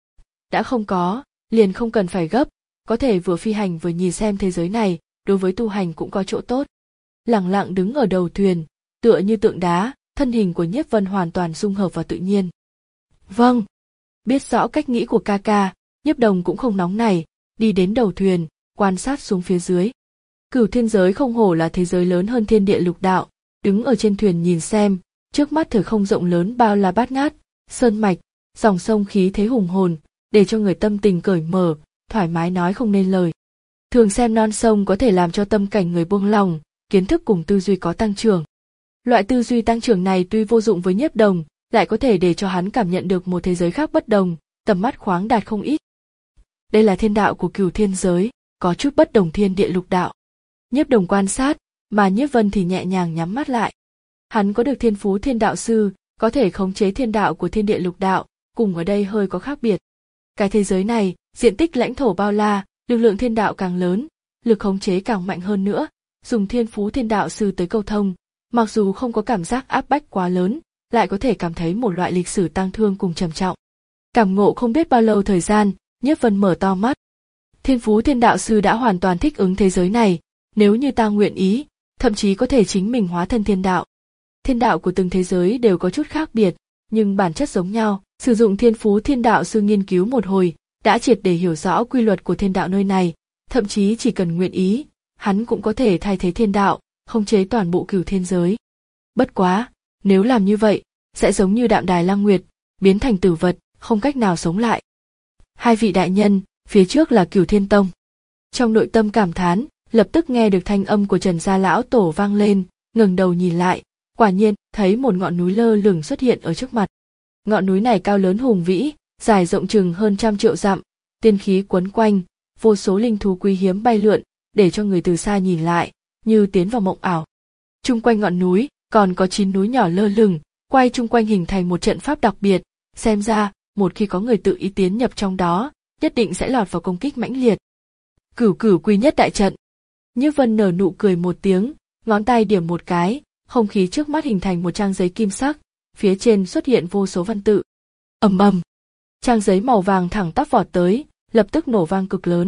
Đã không có, liền không cần phải gấp, có thể vừa phi hành vừa nhìn xem thế giới này, đối với tu hành cũng có chỗ tốt. Lẳng lặng đứng ở đầu thuyền, tựa như tượng đá, thân hình của Nhiếp Vân hoàn toàn dung hợp vào tự nhiên. Vâng. Biết rõ cách nghĩ của ca ca, Nhiếp Đồng cũng không nóng nảy, đi đến đầu thuyền, quan sát xuống phía dưới. Cửu Thiên giới không hổ là thế giới lớn hơn thiên địa lục đạo, đứng ở trên thuyền nhìn xem, trước mắt thời không rộng lớn bao la bát ngát, sơn mạch, dòng sông khí thế hùng hồn, để cho người tâm tình cởi mở, thoải mái nói không nên lời. Thường xem non sông có thể làm cho tâm cảnh người buông lòng, kiến thức cùng tư duy có tăng trưởng. Loại tư duy tăng trưởng này tuy vô dụng với Nhiếp Đồng, lại có thể để cho hắn cảm nhận được một thế giới khác bất đồng, tầm mắt khoáng đạt không ít. Đây là thiên đạo của Cửu Thiên giới, có chút bất đồng thiên địa lục đạo. Nhiếp Đồng quan sát, mà Nhiếp Vân thì nhẹ nhàng nhắm mắt lại. Hắn có được thiên phú thiên đạo sư, có thể khống chế thiên đạo của thiên địa lục đạo, cùng ở đây hơi có khác biệt. Cái thế giới này, diện tích lãnh thổ bao la, lực lượng thiên đạo càng lớn, lực khống chế càng mạnh hơn nữa, dùng thiên phú thiên đạo sư tới câu thông, mặc dù không có cảm giác áp bách quá lớn, lại có thể cảm thấy một loại lịch sử tang thương cùng trầm trọng. Cảm ngộ không biết bao lâu thời gian, Nhiếp Vân mở to mắt. Thiên phú thiên đạo sư đã hoàn toàn thích ứng thế giới này, nếu như ta nguyện ý, thậm chí có thể chính mình hóa thân thiên đạo. Thiên đạo của từng thế giới đều có chút khác biệt, nhưng bản chất giống nhau, sử dụng thiên phú thiên đạo sư nghiên cứu một hồi, đã triệt để hiểu rõ quy luật của thiên đạo nơi này, thậm chí chỉ cần nguyện ý, hắn cũng có thể thay thế thiên đạo, khống chế toàn bộ Cửu Thiên giới. Bất quá, nếu làm như vậy, sẽ giống như Đạm Đài Lăng Nguyệt, biến thành tử vật, không cách nào sống lại. Hai vị đại nhân, phía trước là Cửu Thiên Tông. Trong nội tâm cảm thán, lập tức nghe được thanh âm của Trần gia lão tổ vang lên, ngẩng đầu nhìn lại, quả nhiên thấy một ngọn núi lơ lửng xuất hiện ở trước mặt. Ngọn núi này cao lớn hùng vĩ, dài rộng chừng hơn trăm triệu dặm, tiên khí quấn quanh, vô số linh thú quý hiếm bay lượn, để cho người từ xa nhìn lại, như tiến vào mộng ảo. Chung quanh ngọn núi còn có chín núi nhỏ lơ lửng, quay chung quanh hình thành một trận pháp đặc biệt, xem ra một khi có người tự ý tiến nhập trong đó, nhất định sẽ lọt vào công kích mãnh liệt. Cửu Cửu Quy Nhất đại trận. Nhiếp Vân nở nụ cười một tiếng, ngón tay điểm một cái, không khí trước mắt hình thành một trang giấy kim sắc, phía trên xuất hiện vô số văn tự. Ầm ầm, trang giấy màu vàng thẳng tắp vọt tới, lập tức nổ vang cực lớn.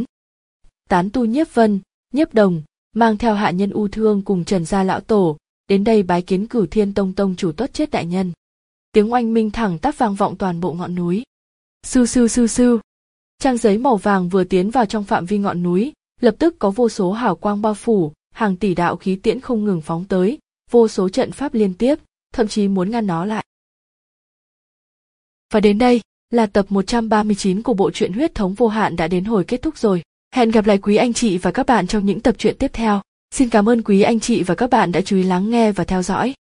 Tán tu Nhiếp Vân, Nhiếp Đồng, mang theo hạ nhân U Thương cùng Trần gia lão tổ, đến đây bái kiến Cửu Thiên Tông tông chủ Tuất Chết đại nhân. Tiếng oanh minh thẳng tắp vang vọng toàn bộ ngọn núi. Sưu sưu sưu sưu. Trang giấy màu vàng vừa tiến vào trong phạm vi ngọn núi, Lập tức có vô số hào quang bao phủ, hàng tỷ đạo khí tiễn không ngừng phóng tới, vô số trận pháp liên tiếp, thậm chí muốn ngăn nó lại. Và đến đây, là tập một trăm ba mươi chín của bộ truyện Huyết thống vô hạn đã đến hồi kết thúc rồi. Hẹn gặp lại quý anh chị và các bạn trong những tập truyện tiếp theo. Xin cảm ơn quý anh chị và các bạn đã chú ý lắng nghe và theo dõi.